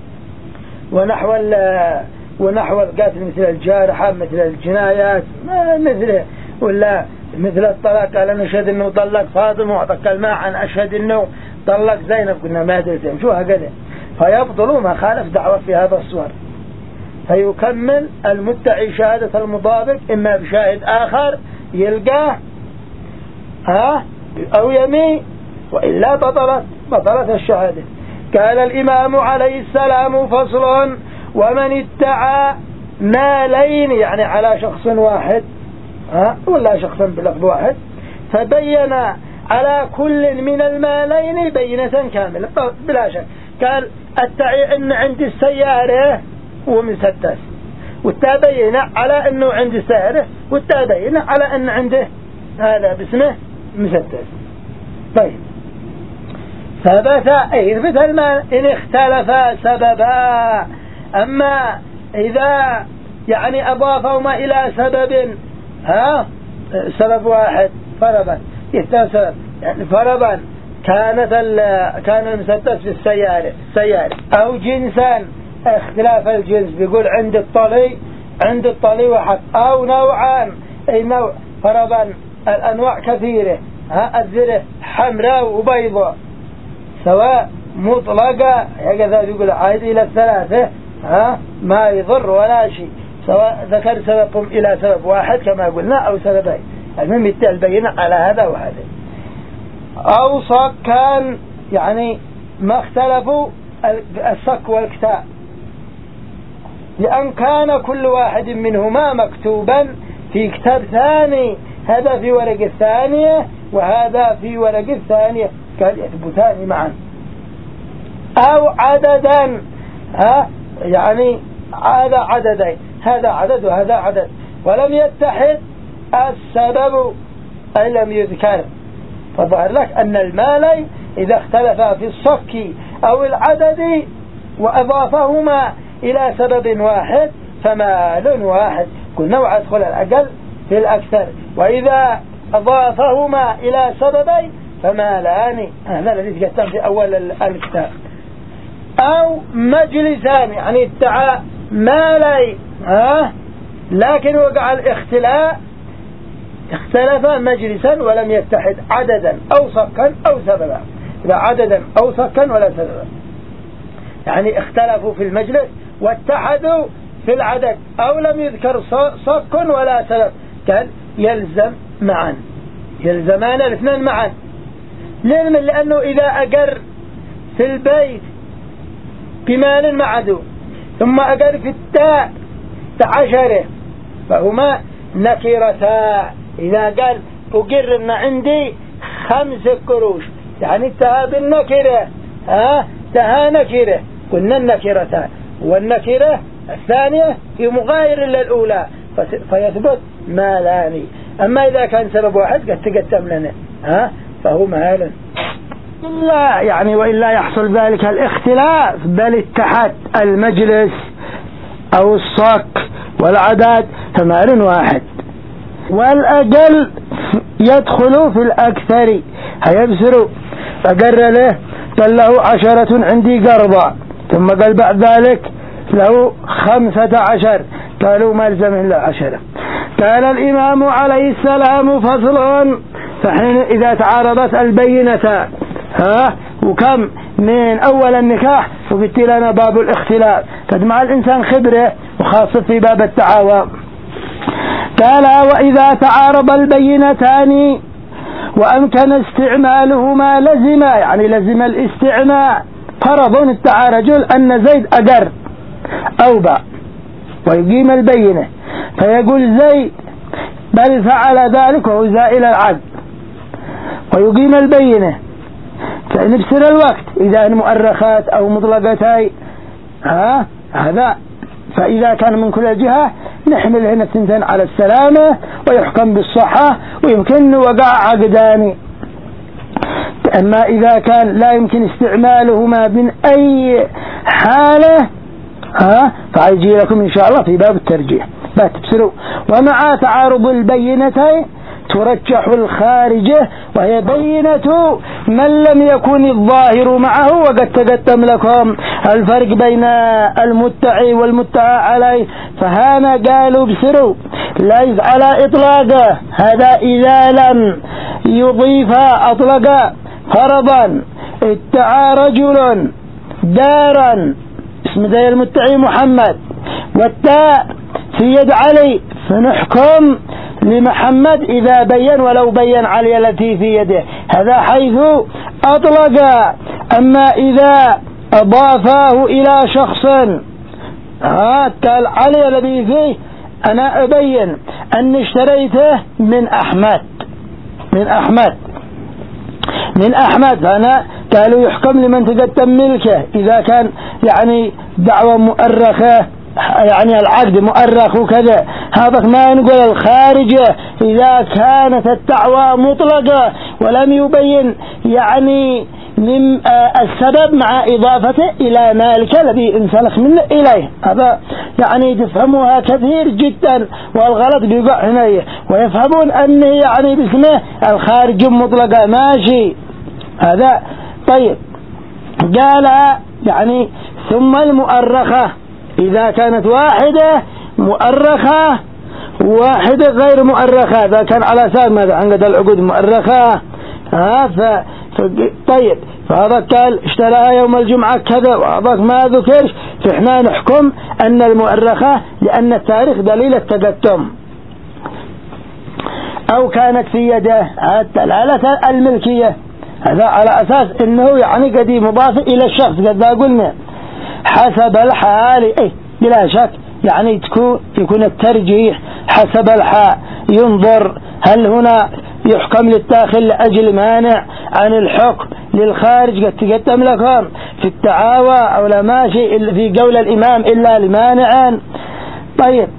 ونحو القتل مثل الجارحة، مثل الجنايات، مثل ولا مثل الطلاق، قال أنا أشهد أنه طلق فاطمة وعطك الماء عن أشهد أنه طلق زينب، قلنا ما دلتهم شو هكذا، فيبطلوا ما خالف دعوة في هذا الصور. فيكمل المدعي شهادة المضابط إما بشاهد آخر يلقاه أو يمين، وإلا بطلت الشهادة. قال الإمام عليه السلام فصل: ومن ادعى مالين، يعني على شخص واحد ولا شخصا بلفظ واحد، فبين على كل من المالين بينة كاملة بلا شك. قال ادعي ان عندي السيارة ومسدس، والتابين على انه عندي السيارة، والتابين على ان عنده هذا باسمه مسدس. طيب ثبت يثبت المال إن اختلفا سببا. أما إذا يعني أضافهما إلى سبب سبب واحد فرضا يتسبب، يعني فرضا كان المسدس في السيارة أو جنسا اختلاف الجنس، بيقول عند الطلي واحد، أو نوعان أي نوع فرضا الأنواع كثيرة، الزرة حمراء وبيضاء سواء مطلقة هكذا يقول عائد إلى الثلاثة ما يضر ولا شيء، سواء ذكر سببهم إلى سبب واحد كما قلنا أو سببين، المهم البينة على هذا وهذا. أو صك كان يعني ما اختلفوا الصك والكتاب، لأن كان كل واحد منهما مكتوبا في كتاب ثاني، هذا في ورق الثانية وهذا في ورق الثانية، كان يثبتان معا. أو عددا يعني هذا عددين، هذا عدد وهذا عدد، ولم يتحد السبب أي لم يذكر، فظهر لك أن المال إذا اختلفا في الصك أو العدد وأضافهما إلى سبب واحد فمال واحد، كل نوع أدخل الأقل في الأكثر، وإذا أضافهما إلى سببين فمالان، هذا الذي تقدم في أول الكتاب. أو مجلسان، يعني ادعى مالي لكن وقع الاختلاف، اختلف مجلسا ولم يتحد عددا أو صكا أو سببا، لا عددا أو صكا ولا سببا، يعني اختلفوا في المجلس واتحدوا في العدد، أو لم يذكر صك ولا سبب، كان يلزم معا، يلزمان الاثنين معا. لأنه إذا أقر في البيت بمال معدوم ثم أقر في التاء 10 فهما نكرتا. إذا قال أقر أن عندي 5 قروش، يعني التاء بالنكرة تها نكرة، قلنا النكرتان، والنكرة الثانية في مغاير للأولى فيثبت مالان. أما إذا كان سبب واحد قد تقدم لنا فهو مال لا، يعني وإلا يحصل ذلك الاختلاف، بل اتحد المجلس أو الصك والعدد فمال واحد. والأقل يدخل في الأكثر، هيبسر فقر له قال له 10 عندي قرضة، ثم قال بعد ذلك له 15، قالوا ما لزم إلا 10. قال الإمام عليه السلام فصل: فحين إذا تعارضت البينتان وكم من أول النكاح وقلت لنا باب الاختلاف قد مع الإنسان خبرة وخاصة في باب التعاوى. قال وإذا تعارض البينتان وأمكن استعمالهما لزم، يعني لزم الاستعمال. فرض ادعى رجل أن زيد أجر أو باع ويقيم البينة، فيقول زيد بل فعل ذلك وهو زائل العقد ويقيم البينة، فإن بسر الوقت إذا مؤرخات أو مطلقتاي هذا، فإذا كان من كل جهة نحمل هنا الثنتين على السلامة ويحكم بالصحة ويمكن وقع عقدان. أما إذا كان لا يمكن استعمالهما من أي حالة فيجي لكم إن شاء الله في باب الترجيح لا تبصروا. ومع تعارض البينتين ترجح الخارجة وهي بينة من لم يكن الظاهر معه، وقد تقدم لكم الفرق بين المدعي والمدعى عليه. فهنا قالوا بسروا ليس على إطلاقه، هذا إذا لم يضيف أطلق فرضا ادعى رجل دارا اسم زي المدعي محمد والتاء في يد علي، فنحكم لمحمد إذا بين ولو بين علي التي في يده، هذا حيث أطلق. أما إذا أضافاه إلى شخص قال علي الذي فيه أنا أبين أن اشتريته من أحمد فأنا قالوا يحكم لمن تقدم ملكه إذا كان يعني دعوة مؤرخة، يعني العقد مؤرخ وكذا. هذا ما نقول الخارجة إذا كانت الدعوة مطلقة ولم يبين يعني من السبب مع إضافته إلى مالك الذي انسلخ منه إليه. هذا يعني تفهموها كثير جدا والغلط بيقع هنا، ويفهمون أنه يعني باسمه الخارج مطلقة ماشي هذا. طيب قال يعني ثم المؤرخة إذا كانت واحدة مؤرخة واحدة غير مؤرخة، إذا كان على أساس ماذا عقد العقود مؤرخة طيب فهذا قال اشتراها يوم الجمعة كذا وهذاك ما ذكرش، فإحنا نحكم أن المؤرخة لأن التاريخ دليل التقدم. أو كانت في يده الدلالة الملكية، هذا على أساس أنه يعني قد مضاف إلى الشخص قد قلنا حسب الحال بلا شك، يعني يكون الترجيح حسب الحال، ينظر هل هنا يحكم للداخل لأجل مانع عن الحكم للخارج قد تقدم لكم في التعاوى أو لا ماشي في قول الإمام إلا لمانع. طيب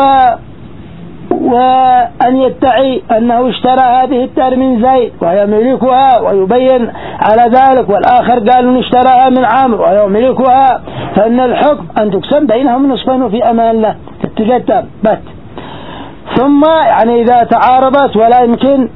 وأن يدعي أنه اشترى هذه الدار من زيد ويملكها ويبين على ذلك، والآخر قال اشتراها من عامر ويملكها، فإن الحكم أن تقسم بينهم نصفين وفي أمان الله تتقدم بت. ثم يعني إذا تعارضت ولا يمكن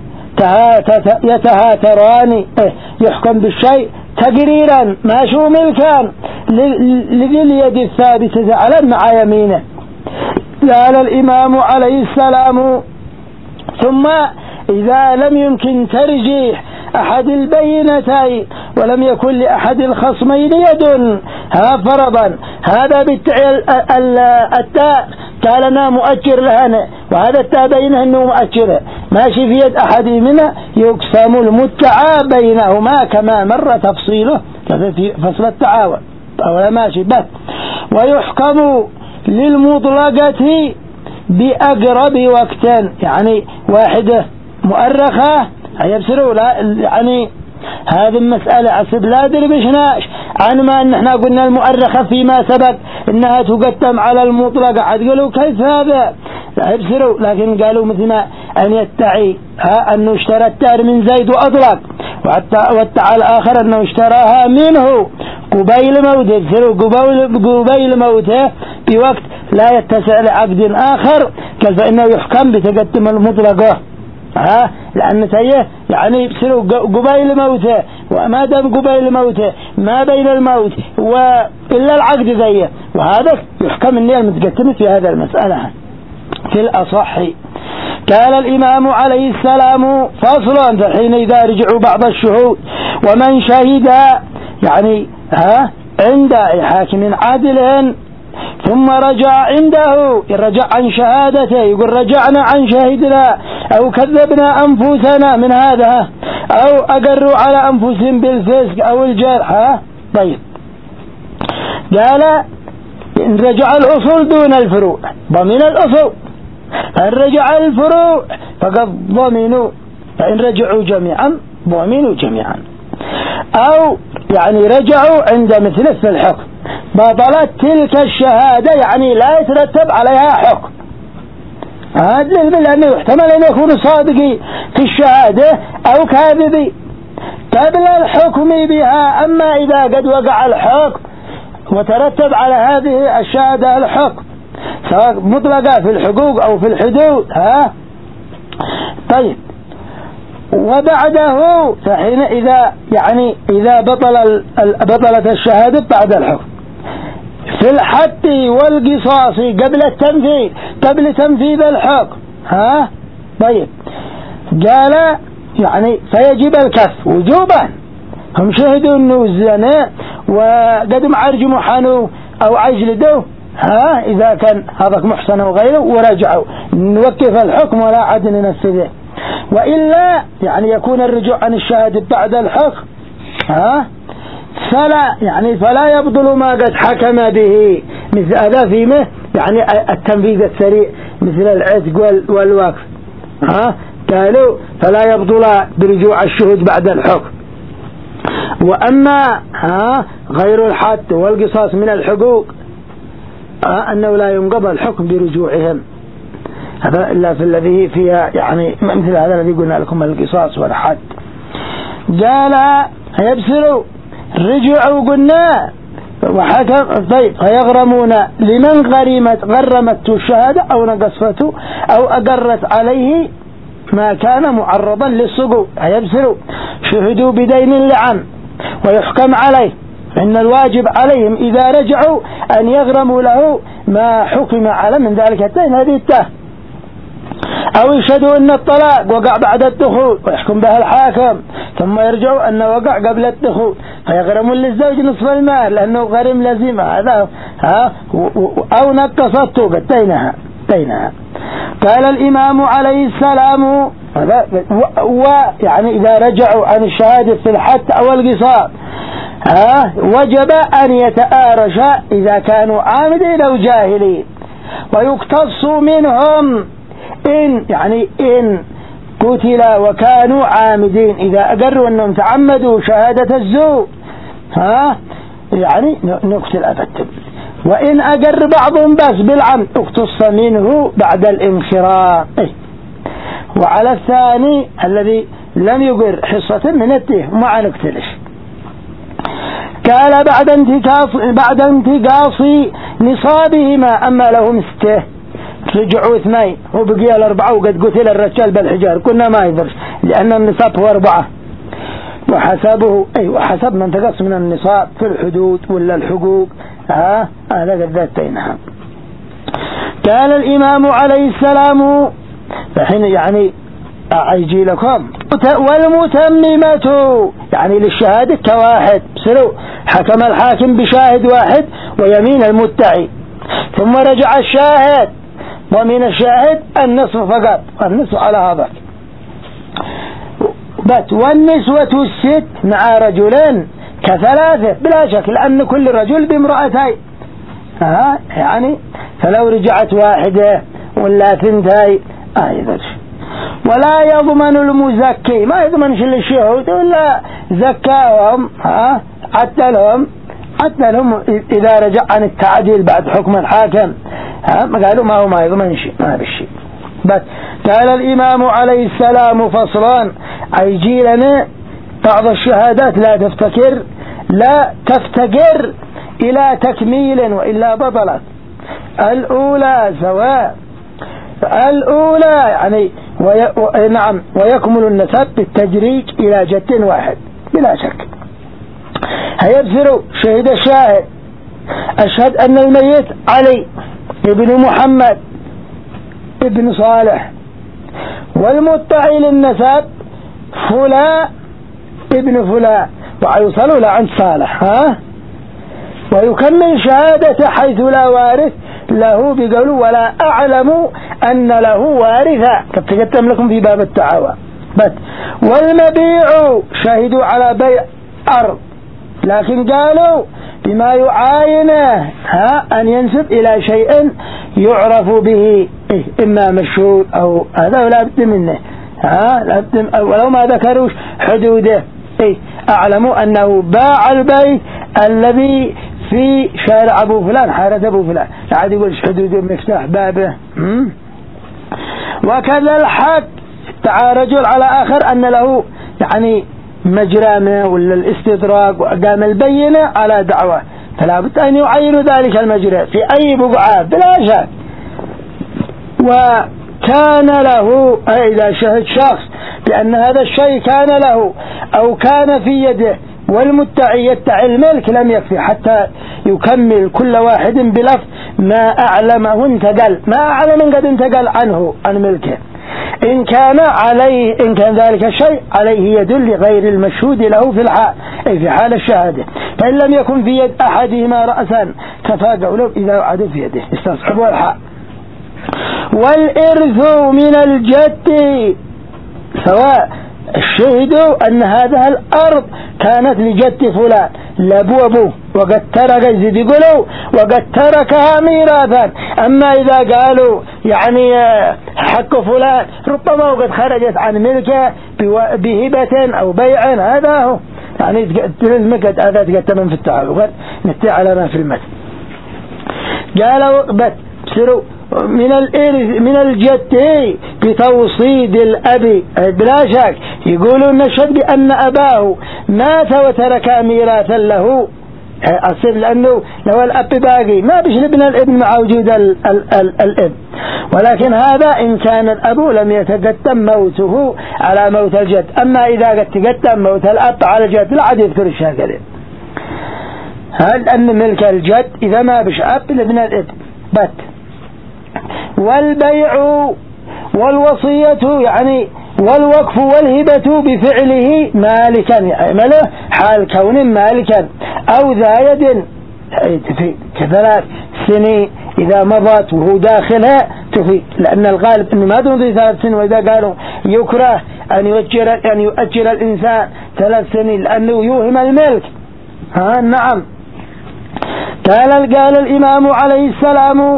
يتهاتران يحكم بالشيء تقريرا ما شو ملكان لذي اليد الثابتة زعلا مع يمينه. قال الإمام عليه السلام ثم إذا لم يمكن ترجيح أحد البينتين ولم يكن لأحد الخصمين يد فرضا، هذا بالتعي التاء قال أنا مؤجر لهنا وهذا التاء بينه أنه مؤجر ماشي في يد أحد منها، يقسم المدعى بينهما كما مر تفصيله في فصل التعاون أولا ماشي بس. ويحكم للمطلقة بأقرب وقت، يعني واحدة مؤرخة يبصروا لا يعني هذه المسألة عصب لا دربشناش عن ما أن احنا قلنا المؤرخة فيما سبق انها تقدم على المطلقة، عاد قالوا كيف هذا لا يبصروا، لكن قالوا مثل ما أن يدعي أنه اشترى الدار من زيد وأطلق، وادعى الآخر أنه اشتراها منه قبيل موته، يبصروا قبيل موته بوقت لا يتسع لعقد آخر، قال فإنه يحكم بتقدم المطلقة لأن سيه يعني يبصروا قبيل موته، وما دام قبيل موته ما بين الموت وإلا العقد زيه، وهذا يحكم النية المتقدمة في هذا المسألة في الأصح. قال الإمام عليه السلام فصلا فحين إذا رجعوا بعض الشهود ومن شهد يعني عند حاكم عادل ثم رجع عنده رجع عن شهادته يقول رجعنا عن شهدنا أو كذبنا أنفسنا من هذا أو أقروا على أنفسهم بالفسق أو الجرح طيب قال إن رجع الأصول دون الفروع ضمن الأصول فإن رجع الفروع فقد ضمنوا فإن رجعوا جميعا ضمنوا جميعا أو يعني رجعوا عند مثل الحكم بطلت تلك الشهادة يعني لا يترتب عليها حكم هذا لأنه يحتمل أن يكون صادقي في الشهادة أو كاذبي قبل الحكم بها أما إذا قد وقع الحكم وترتب على هذه الشهادة الحكم سواء مطلقة في الحقوق أو في الحدود طيب وبعده فحين إذا بطلت الشهادة بعد الحكم في الحد والقصاص قبل تنفيذ الحكم طيب قال يعني فيجب الكف وجوبا هم شهدوا انه الزنا وقد معرجموا حانوا او عجلدوا اذا كان هذاك محسن وغيره ورجعوا نوقف الحكم ولا عاد ننفذه وإلا يعني يكون الرجوع عن الشهادة بعد الحكم فلا يبطل ما قد حكم به مثل هذا فيما يعني التنفيذ السريع مثل العتق والوقف قالوا فلا يبطل برجوع الشهود بعد الحكم وأما غير الحد والقصاص من الحقوق أنه لا ينقضى الحكم برجوعهم هذا إلا في الذي فيها يعني مثل هذا الذي قلنا لكم القصاص والحد قال يبصروا رجعوا قلنا وحكم طيب فيغرمون لمن غرمت الشهادة أو نقصته أو أقرت عليه ما كان معرضا للسقوط يبصروا شهدوا بدين لعن ويحكم عليه إن الواجب عليهم إذا رجعوا أن يغرموا له ما حكم على من ذلك الدين هذه التهم أو يشهدوا أن الطلاق وقع بعد الدخول ويحكم به الحاكم ثم يرجعوا أنه وقع قبل الدخول فيغرمون للزوج نصف المال لأنه غرم لزيمة هذا أو نقصته دينها قال الإمام عليه السلام ويعني إذا رجعوا عن الشهادة في الحد أو القصاص وجب أن يتآرش إذا كانوا عامدين أو جاهلين ويقتص منهم إن قتل وكانوا عامدين إذا أقروا أنهم تعمدوا شهادة الزور يعني نقتل أبدا وإن أقر بعضهم بس بالعمد اقتص منه بعد الانخراط وعلى الثاني الذي لم يقر حصة من التيه ما نقتلش قال بعد انتقاص نصابهما أما لهم 6 رجعوا 2 وبقي 4 وقد قتل الرجال بالحجار كنا ما يدرس لأن النصاب هو 4 وحسبه وحسب من تقص من النصاب في الحدود ولا الحقوق هذا ذاتينها قال الإمام عليه السلام فحين يعني أعيجي لكم والمتممة يعني للشهادة كواحد بسروا حكم الحاكم بشاهد واحد ويمين المدعي ثم رجع الشاهد ومن الشاهد النصف فقط النصف على هذا والنسوة 6 مع رجلين كثلاثة بلا شك لأن كل رجل بامرأتين يعني فلو رجعت واحدة ولا 2 يدرش ولا يضمن المزكي ما يضمنش للشهود ولا زكاهم عدلهم إذا رجع عن التعديل بعد حكم الحاكم ما قالوا ما هو ما يضمنش ما بالشيء بس قال الإمام عليه السلام فصلا يجي لنا بعض الشهادات لا تفتقر إلى تكميل وإلا بطلت الأولى سواء الأولى يعني نعم ويكمل النسب بالتدريج إلى جد واحد بلا شك هيبصروا شهد الشاهد أشهد أن الميت علي ابن محمد ابن صالح والمدعي للنسب فلان ابن فلان ويوصلوا لعند صالح ويكمل شهادة حيث لا وارث له بقوله ولا أعلم أن له وارثا قد تقدم لكم في باب التعاوى. والمبيع شهدوا على بيع أرض لكن قالوا بما يعاينه أن ينسب إلى شيء يعرف به إما مشهور أو هذا لا بد منه ولو ما ذكروش حدوده أعلم أنه باع البيت الذي في شارع أبو فلان حارة أبو فلان لا عاد يقول حدوده مفتاح بابه. وكذا الحق ادعى رجل على آخر أن له يعني مجرمه ولا الاستدراك وقام البينة على دعوة فلا بد أن يعين ذلك المجرم في أي بقعة بلا شك. وكان له إذا شهد شخص بأن هذا الشيء كان له أو كان في يده والمدعي يدعي الملك لم يكفي حتى يكمل كل واحد بلفظ ما أعلمه انتقل ما أعلم قد انتقل عنه عن ملكه إن كان ذلك الشيء عليه يدل غير المشهود له في الحال أي في حال الشهادة. فإن لم يكن في يد أحدهما رأسا كفى قوله إذا وعد في يده استصحبوا الحال. والإرث من الجد سواء الشهدوا أن هذه الأرض كانت لجد فلان لأبوه وقد ترك يزيد يقولوا وقد تركها ميراثا. أما إذا قالوا يعني حق فلان ربما وقد خرجت عن ملكه بهبة أو بيع هذا هو يعني تلزمك هذا تقدم في التعالى نتع على ما في المثل. قالوا بسروا من الجد بتوصيد الأب بلا شك يقولون نشهد بأن أباه مات وترك ميراثا له أصيب لأنه لو الأب باقي ما بيش لابن الابن مع وجود الابن. ولكن هذا إن كان الأب لم يتقدم موته على موت الجد. أما إذا قد تقدم موت الأب على الجد لا عاد يذكر الشاكل هل أن ملك الجد إذا ما بيش أب لابن الابن بات. والبيع والوصية يعني والوقف والهبة بفعله مالكا يعمله حال كون مالكا أو ذا يد كثلاث سنين إذا مضت وهو داخلها تفي لأن الغالب أنه ما تمضي 3 سنين. وإذا قالوا يكره أن يؤجل الإنسان 3 سنين لأنه يوهم الملك نعم. قال الإمام عليه السلام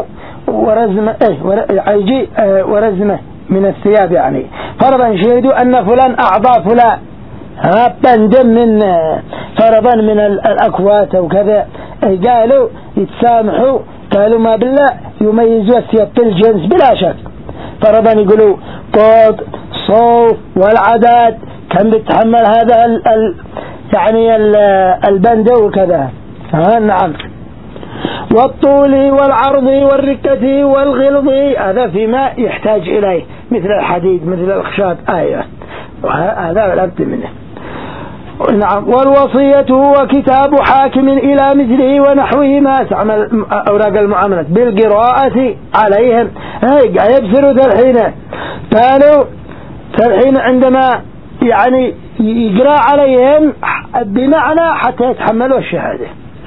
ورزمه من الثياب يعني فرضا شهدوا أن فلان أعضى فلان بندم من فرضا من الأكوات وكذا قالوا يتسامحوا قالوا ما بالله يميزوا الثياب بالجنس بلا شك فرضا يقولوا قط صوف والعداد كان بيتحمل هذا يعني البند وكذا نعم. والطول والعرض والركة والغلظ هذا فيما يحتاج إليه مثل الحديد مثل الخشاب هذا لا بد منه نعم. والوصية هو كتاب حاكم إلى مثله ونحوه ما تعمل أوراق المعاملات بالقراءة عليهم يبصروا تلحين عندما يعني يقرأ عليهم بمعنى حتى يتحملوا الشهادة.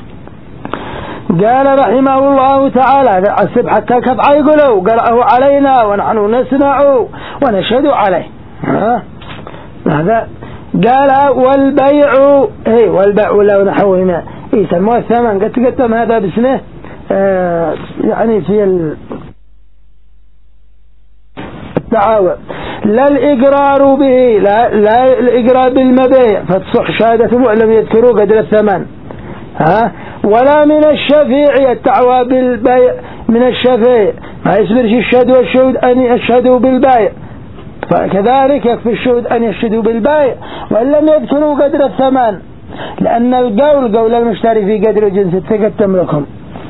قال رحمه الله تعالى السب حتى كفع يقولوا قرأه علينا ونحن نسمع ونشهد عليه هذا. قال والبيع لو نحوهما يسموه الثمن قد تقدم هذا باسمه يعني في التعاون لا الإقرار به لا الإقرار بالمبيع فتصح شهادة لم يذكروا قدر الثمن ولا من الشفيع الدعوى بالبيع من الشفيع ما يصبرش الشهد والشهود أن يشهدوا بالبيع فكذلك يكفي الشهود أن يشهدوا بالبيع وإن لم يذكروا قدر الثمن لأن قول المشتري في قدر جنس تقدم لكم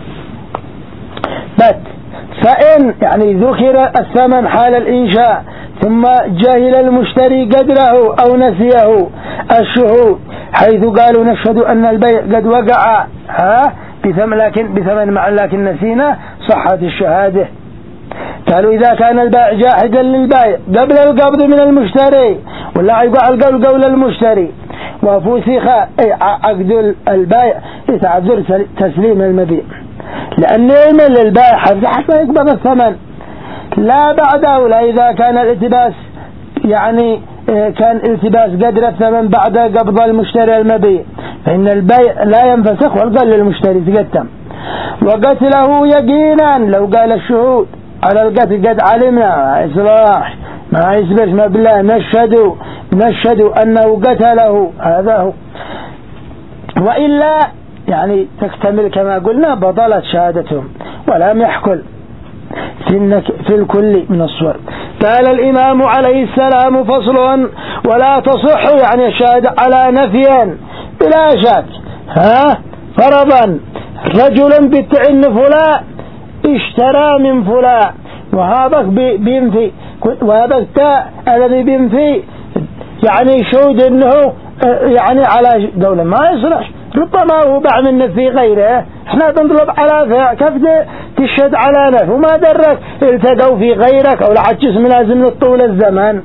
فإن يعني ذكر الثمن حال الإنشاء ثم جاهل المشتري قدره أو نسيه الشهود حيث قالوا نشهد أن البيع قد وقع بثمن مع لكن نسينا صحة الشهادة. قالوا إذا كان البائع جاحدا للبائع قبل القبض من المشتري ولا يقع قول المشتري وفسخ عقد البائع يتعذر تسليم المبيع، لأن يمل البائع حتى يقبض الثمن، لا بعده. لا إذا كان الالتباس يعني كان التباس قدر الثمن بعد قبض المشتري المبيع، فإن البيع لا ينفسخ والقل للمشتري تقدم. وقتله يقينا لو قال الشهود على القتل قد علمنا إصلاح ما يسبرش مبلغ نشهدوا أنه قتله، هذا هو. وإلا يعني تكتمل كما قلنا بطلت شهادتهم ولم يحكل في الكل من الصور. قال الإمام عليه السلام فصل: ولا تصح يعني الشهادة على نفيا بلا شك. فرضا رجل بالتعن فلان اشترى من فلان وهذا بينفي وهذا التاء الذي بينفي يعني شهود انه يعني على دولة ما يصلح، ربما هو باع منه في غيره، احنا بنطلب على فعل كيف تشهد على نفسه وما درك التقوا في غيرك او العجز ملازم لطول الزمان،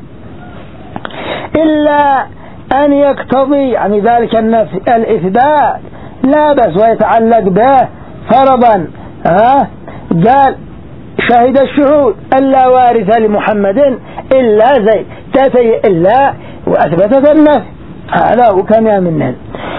الا ان يقتضي يعني ذلك النفي الاثبات لا بس ويتعلق به فرضا. قال شهد الشهود ألا وارث لمحمد إلا زيد تاتي إلا وأثبتت النفي، هذا وكان منه.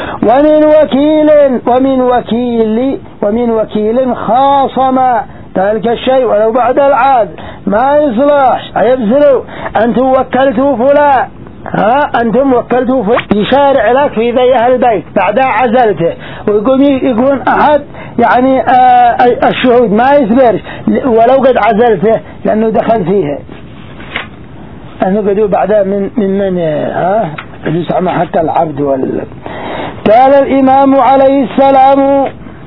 ومن وكيل خاصم ذلك الشيء ولو بعد العاد ما يصلح يبذلوا أنتم وكلتوا فلان أنتم وكلتوا يشارع لك في ذي البيت بعد عزلته ويقول أحد يعني الشهود ما يسبرش ولو قد عزلته لأنه دخل فيه أنه قدوا بعدها من يسمى حتى العبد قال الإمام عليه السلام: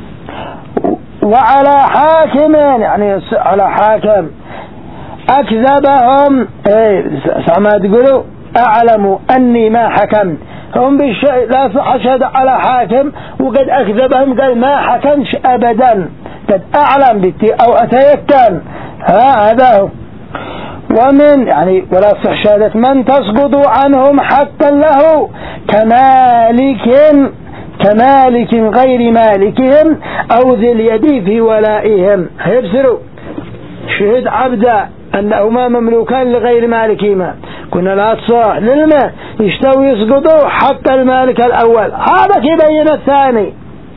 وعلى حاكم يعني على حاكم أكذبهم سمع تقولوا أعلم أني ما حكمت هم بالشيء لا صح شهد على حاكم وقد أكذبهم قال ما حكمش أبدا قد أعلم بالتي أو أتيكن هذا هو. ومن يعني ولا صح شهادة من تسقط عنهم حقا له كمالك غير مالكهم أو ذي اليد في ولائهم، يبصروا شهد عبدا أنهما مملوكان لغير مالكهما كنا لا تصح للماء يشتوي يسقطوا حق المالك الأول، هذا يبين الثاني.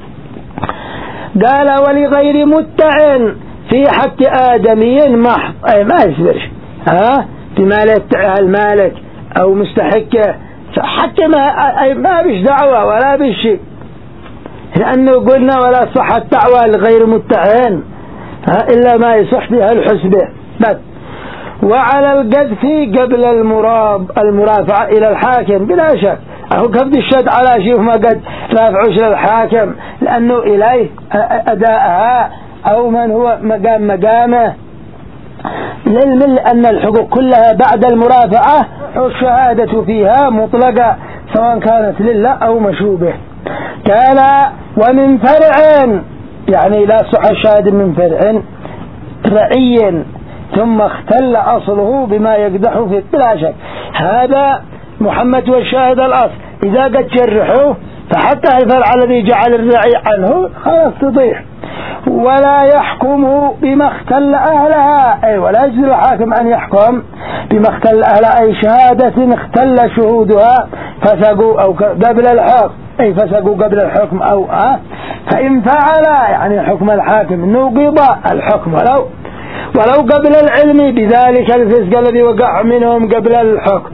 قال: ولغير متعن في حق آدمي محض أي ما يسبرش في مال المالك أو مستحقه حتى ما بيش دعوة ولا بشيء، لأنه قلنا ولا صح الدعوة لغير متعن إلا ما يصح بها الحسبة بس. وعلى القذف قبل المرافعة إلى الحاكم بلا شك أهو كفد الشد على شيء ما قد رافعوش للحاكم لأنه إليه أداءها أو من هو مقامه للمل أن الحقوق كلها بعد المرافعة الشهادة فيها مطلقة سواء كانت لله أو مشوبه. قال: ومن فرع يعني لا صح الشهادة من فرع رعي ثم اختل أصله بما يقدح في بلا شك، هذا محمد والشاهد الأصل إذا قد جرحوه فحتى الفرع الذي جعل الرعي عنه خلاص تضيح. ولا يحكم بما اختل أهلها أي ولا يجوز الحاكم أن يحكم بما اختل أهلها أي شهادة اختل شهودها فسقوا أو قبل الحكم أي فسقوا قبل الحكم أو فإن فعل يعني حكم الحاكم نوقض الحكم ولو قبل العلم بذلك الفسق الذي وقع منهم قبل الحكم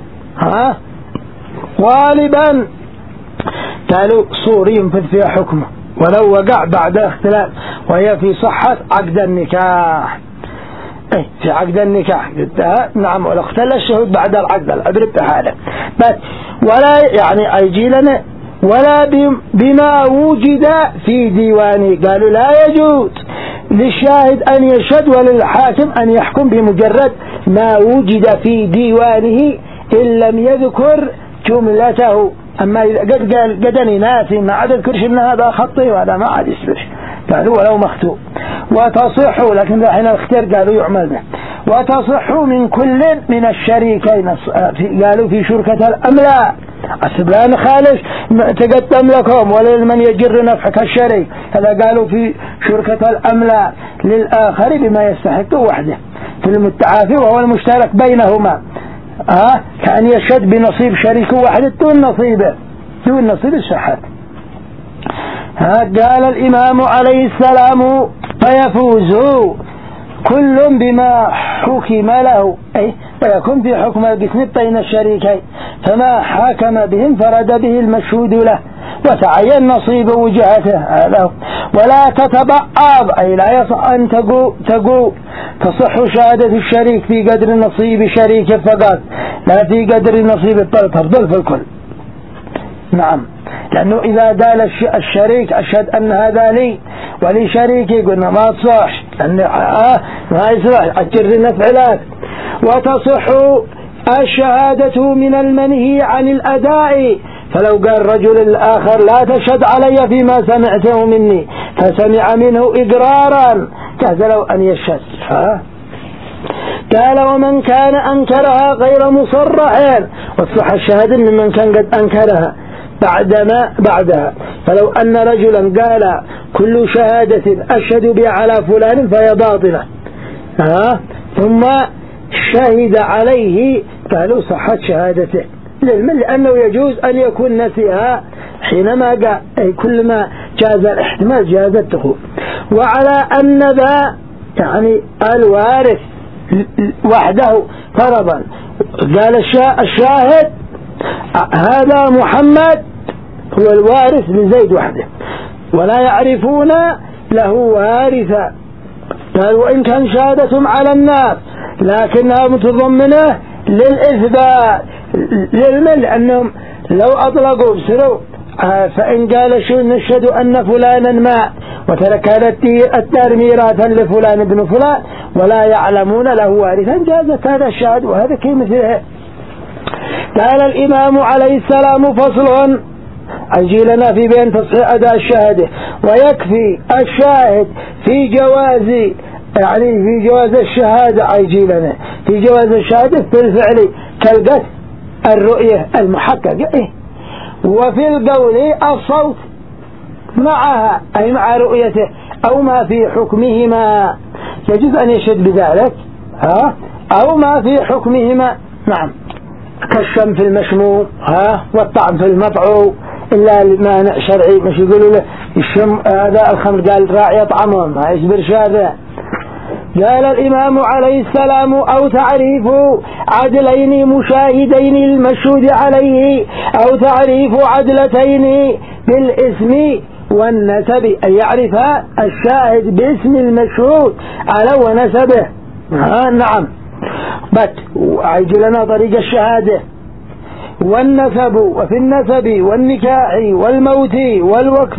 غالبا قالوا صوري ينفذ فيها حكمه ولو وقع بعد اختلاف وهي في صحة عقد النكاح في عقد النكاح نعم ولو اختل الشهود بعد العقد العبر بحاله بس ولا يعني أيجي لنا ولا بما وجد في ديوانه قالوا لا يجوز للشاهد أن يشهد وللحاكم أن يحكم بمجرد ما وجد في ديوانه إن لم يذكر جملته. أما قد قال قدني ناسي ما عاد يذكرش إن هذا خطي وهذا ما عاد يسبرش قالوا ولو مختوم وتصح لكن الحين الاختيار قالوا يعمل به. وتصح من كل من الشريكين. قالوا في شركة الأملاء السبلان خالص تقدم لكم ولمن يجر نفحك الشريك، هذا قالوا في شركة الأملاء للآخر بما يستحق وحده في المتعافي وهو المشترك بينهما، كأن يشهد بنصيب شريك وحده دون نصيب الشحات. قال الإمام عليه السلام فيفوز كل بما حكم له، ويكون في حكم القسم بين الشريكين، فما حاكم بهم فرد به المشهود له وتعين نصيب وجهته هذا. ولا تتبعض، أي لا يصح أن تقول تصح شهادة الشريك في قدر نصيب شريك فقط، لا في قدر نصيب الطرف، تفضل في الكل. نعم، لأنه إذا دال الشريك أشهد أن هذا لي ولشريكي، قلنا ما تصح، لأنه ما يصح أجر نفعلات. وتصح الشهادة من المنهي عن الأداء، فلو قال رجل الآخر لا تشهد علي فيما سمعته مني فسمع منه إقرارا جاز له أن يشهد. قال ومن كان أنكرها غير مصرح، وصح الشهادة ممن كان قد أنكرها بعدها. فلو أن رجلا قال كل شهادة أشهد بها على فلان فهي باطلة، ثم شهد عليه، قالوا صحت شهادته لأنه يجوز أن يكون نسيها حينما قال، أي كل ما جاز الاحتمال جاز الدخول. وعلى أن ذا يعني الوارث وحده فرضا، قال الشاهد هذا محمد هو الوارث لزيد وحده ولا يعرفون له وارثا. قال وإن كان شهادتهم على الناس لكنها متضمنة للإثبات للمن، لأنهم لو أطلقوا بسروا فإن قال شو نشهد أن فلانا مات وترك هذا الدار ميراثا لفلان ابن فلان ولا يعلمون له وارثا جازت هذا الشهد، وهذا كي مثله. قال الإمام عليه السلام فصل، أجي لنا في بين تصحيح أداء الشهادة. ويكفي الشاهد في جواز، يعني في جواز الشهادة، أجي لنا في جواز الشهادة في الفعل كالقتل الرؤية المحققة، وفي القول الصوت معها أي مع رؤيته أو ما في حكمهما، يجوز أن يشهد بذلك أو ما في حكمهما. نعم، كالشم في المشموم والطعم في المطعوم إلا مانع شرعي، مش يقولوا له الشم هذا الخمر قال راعي يطعمهم ما يشبر شاذة. قال الإمام عليه السلام أو تعريف عدلين مشاهدين المشهود عليه، أو تعريف عدلتين بالاسم والنسب، أن يعرف الشاهد باسم المشهود على ونسبه. نعم، عيد لنا طريق الشهادة والنسب، وفي النسب والنكاح والموت والوقف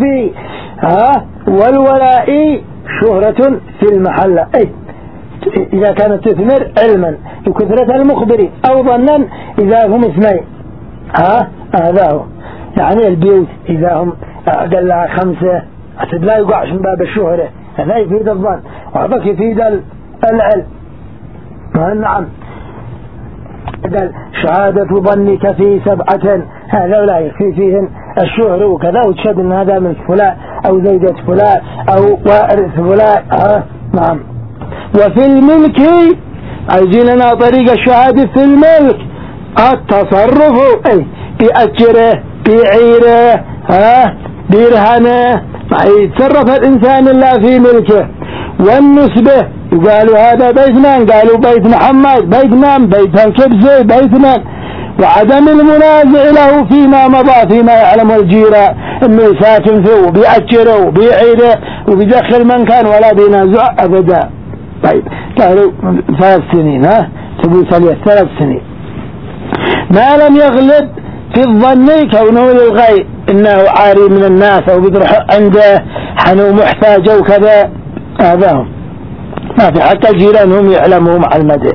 والولاء شهرة في المحلة، إذا كانت تثمر علما بكثرة المخبرين أو ظنا إذا هم اثنين. هذا هو يعني البيوت إذا هم أقل 5 لا يقعش من باب الشهرة، هذا يفيد الظن وهذا يفيد العلم. نعم، قال شهادة ظنك في 7 هذا لا يكفي فيهن الشهر وكذا، وتشهد ان هذا من فلان او زوجة فلان او وارث فلان. نعم. وفي الملك عايزين لنا طريق الشهادة في الملك التصرف، بأجره بيعيره بيرهنه، يتصرف الإنسان إلا في ملكه. والنسبة يقالوا هذا بيت من، قالوا بيت محمد، بيت من، بيت الكبسي، بيت من. وعدم المنازع له فيما مضى، فيما يعلم الجيرة انه ساكن فيه وبيأجره وبيعيره وبيدخل من كان ولا بينازع أبدا. طيب قالوا 3 سنين، تقول صلية 3 سنين ما لم يغلب في الظن كونه للغير انه عاري من الناس او بيروح عنده حنو محتاج وكذا، هذا هم ما في، حتى الجيران هم يعلموا مع المدى.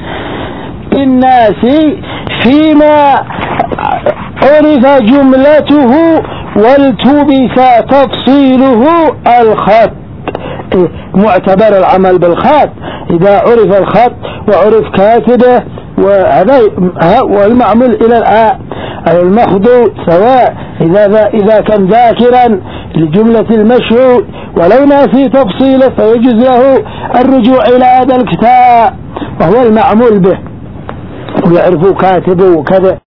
الناس فيما عرف جملته والتبس تفصيله الخط، معتبر العمل بالخط إذا عرف الخط وعرف كاتبه، وهذا والمعمول إلى الآء أي المخضوع، سواء إذا كان ذاكرا لجملة المشهور ولو ناسي تفصيله فيجوز له الرجوع إلى هذا الكتاب وهو المعمول به ويعرف كاتبه وكذا.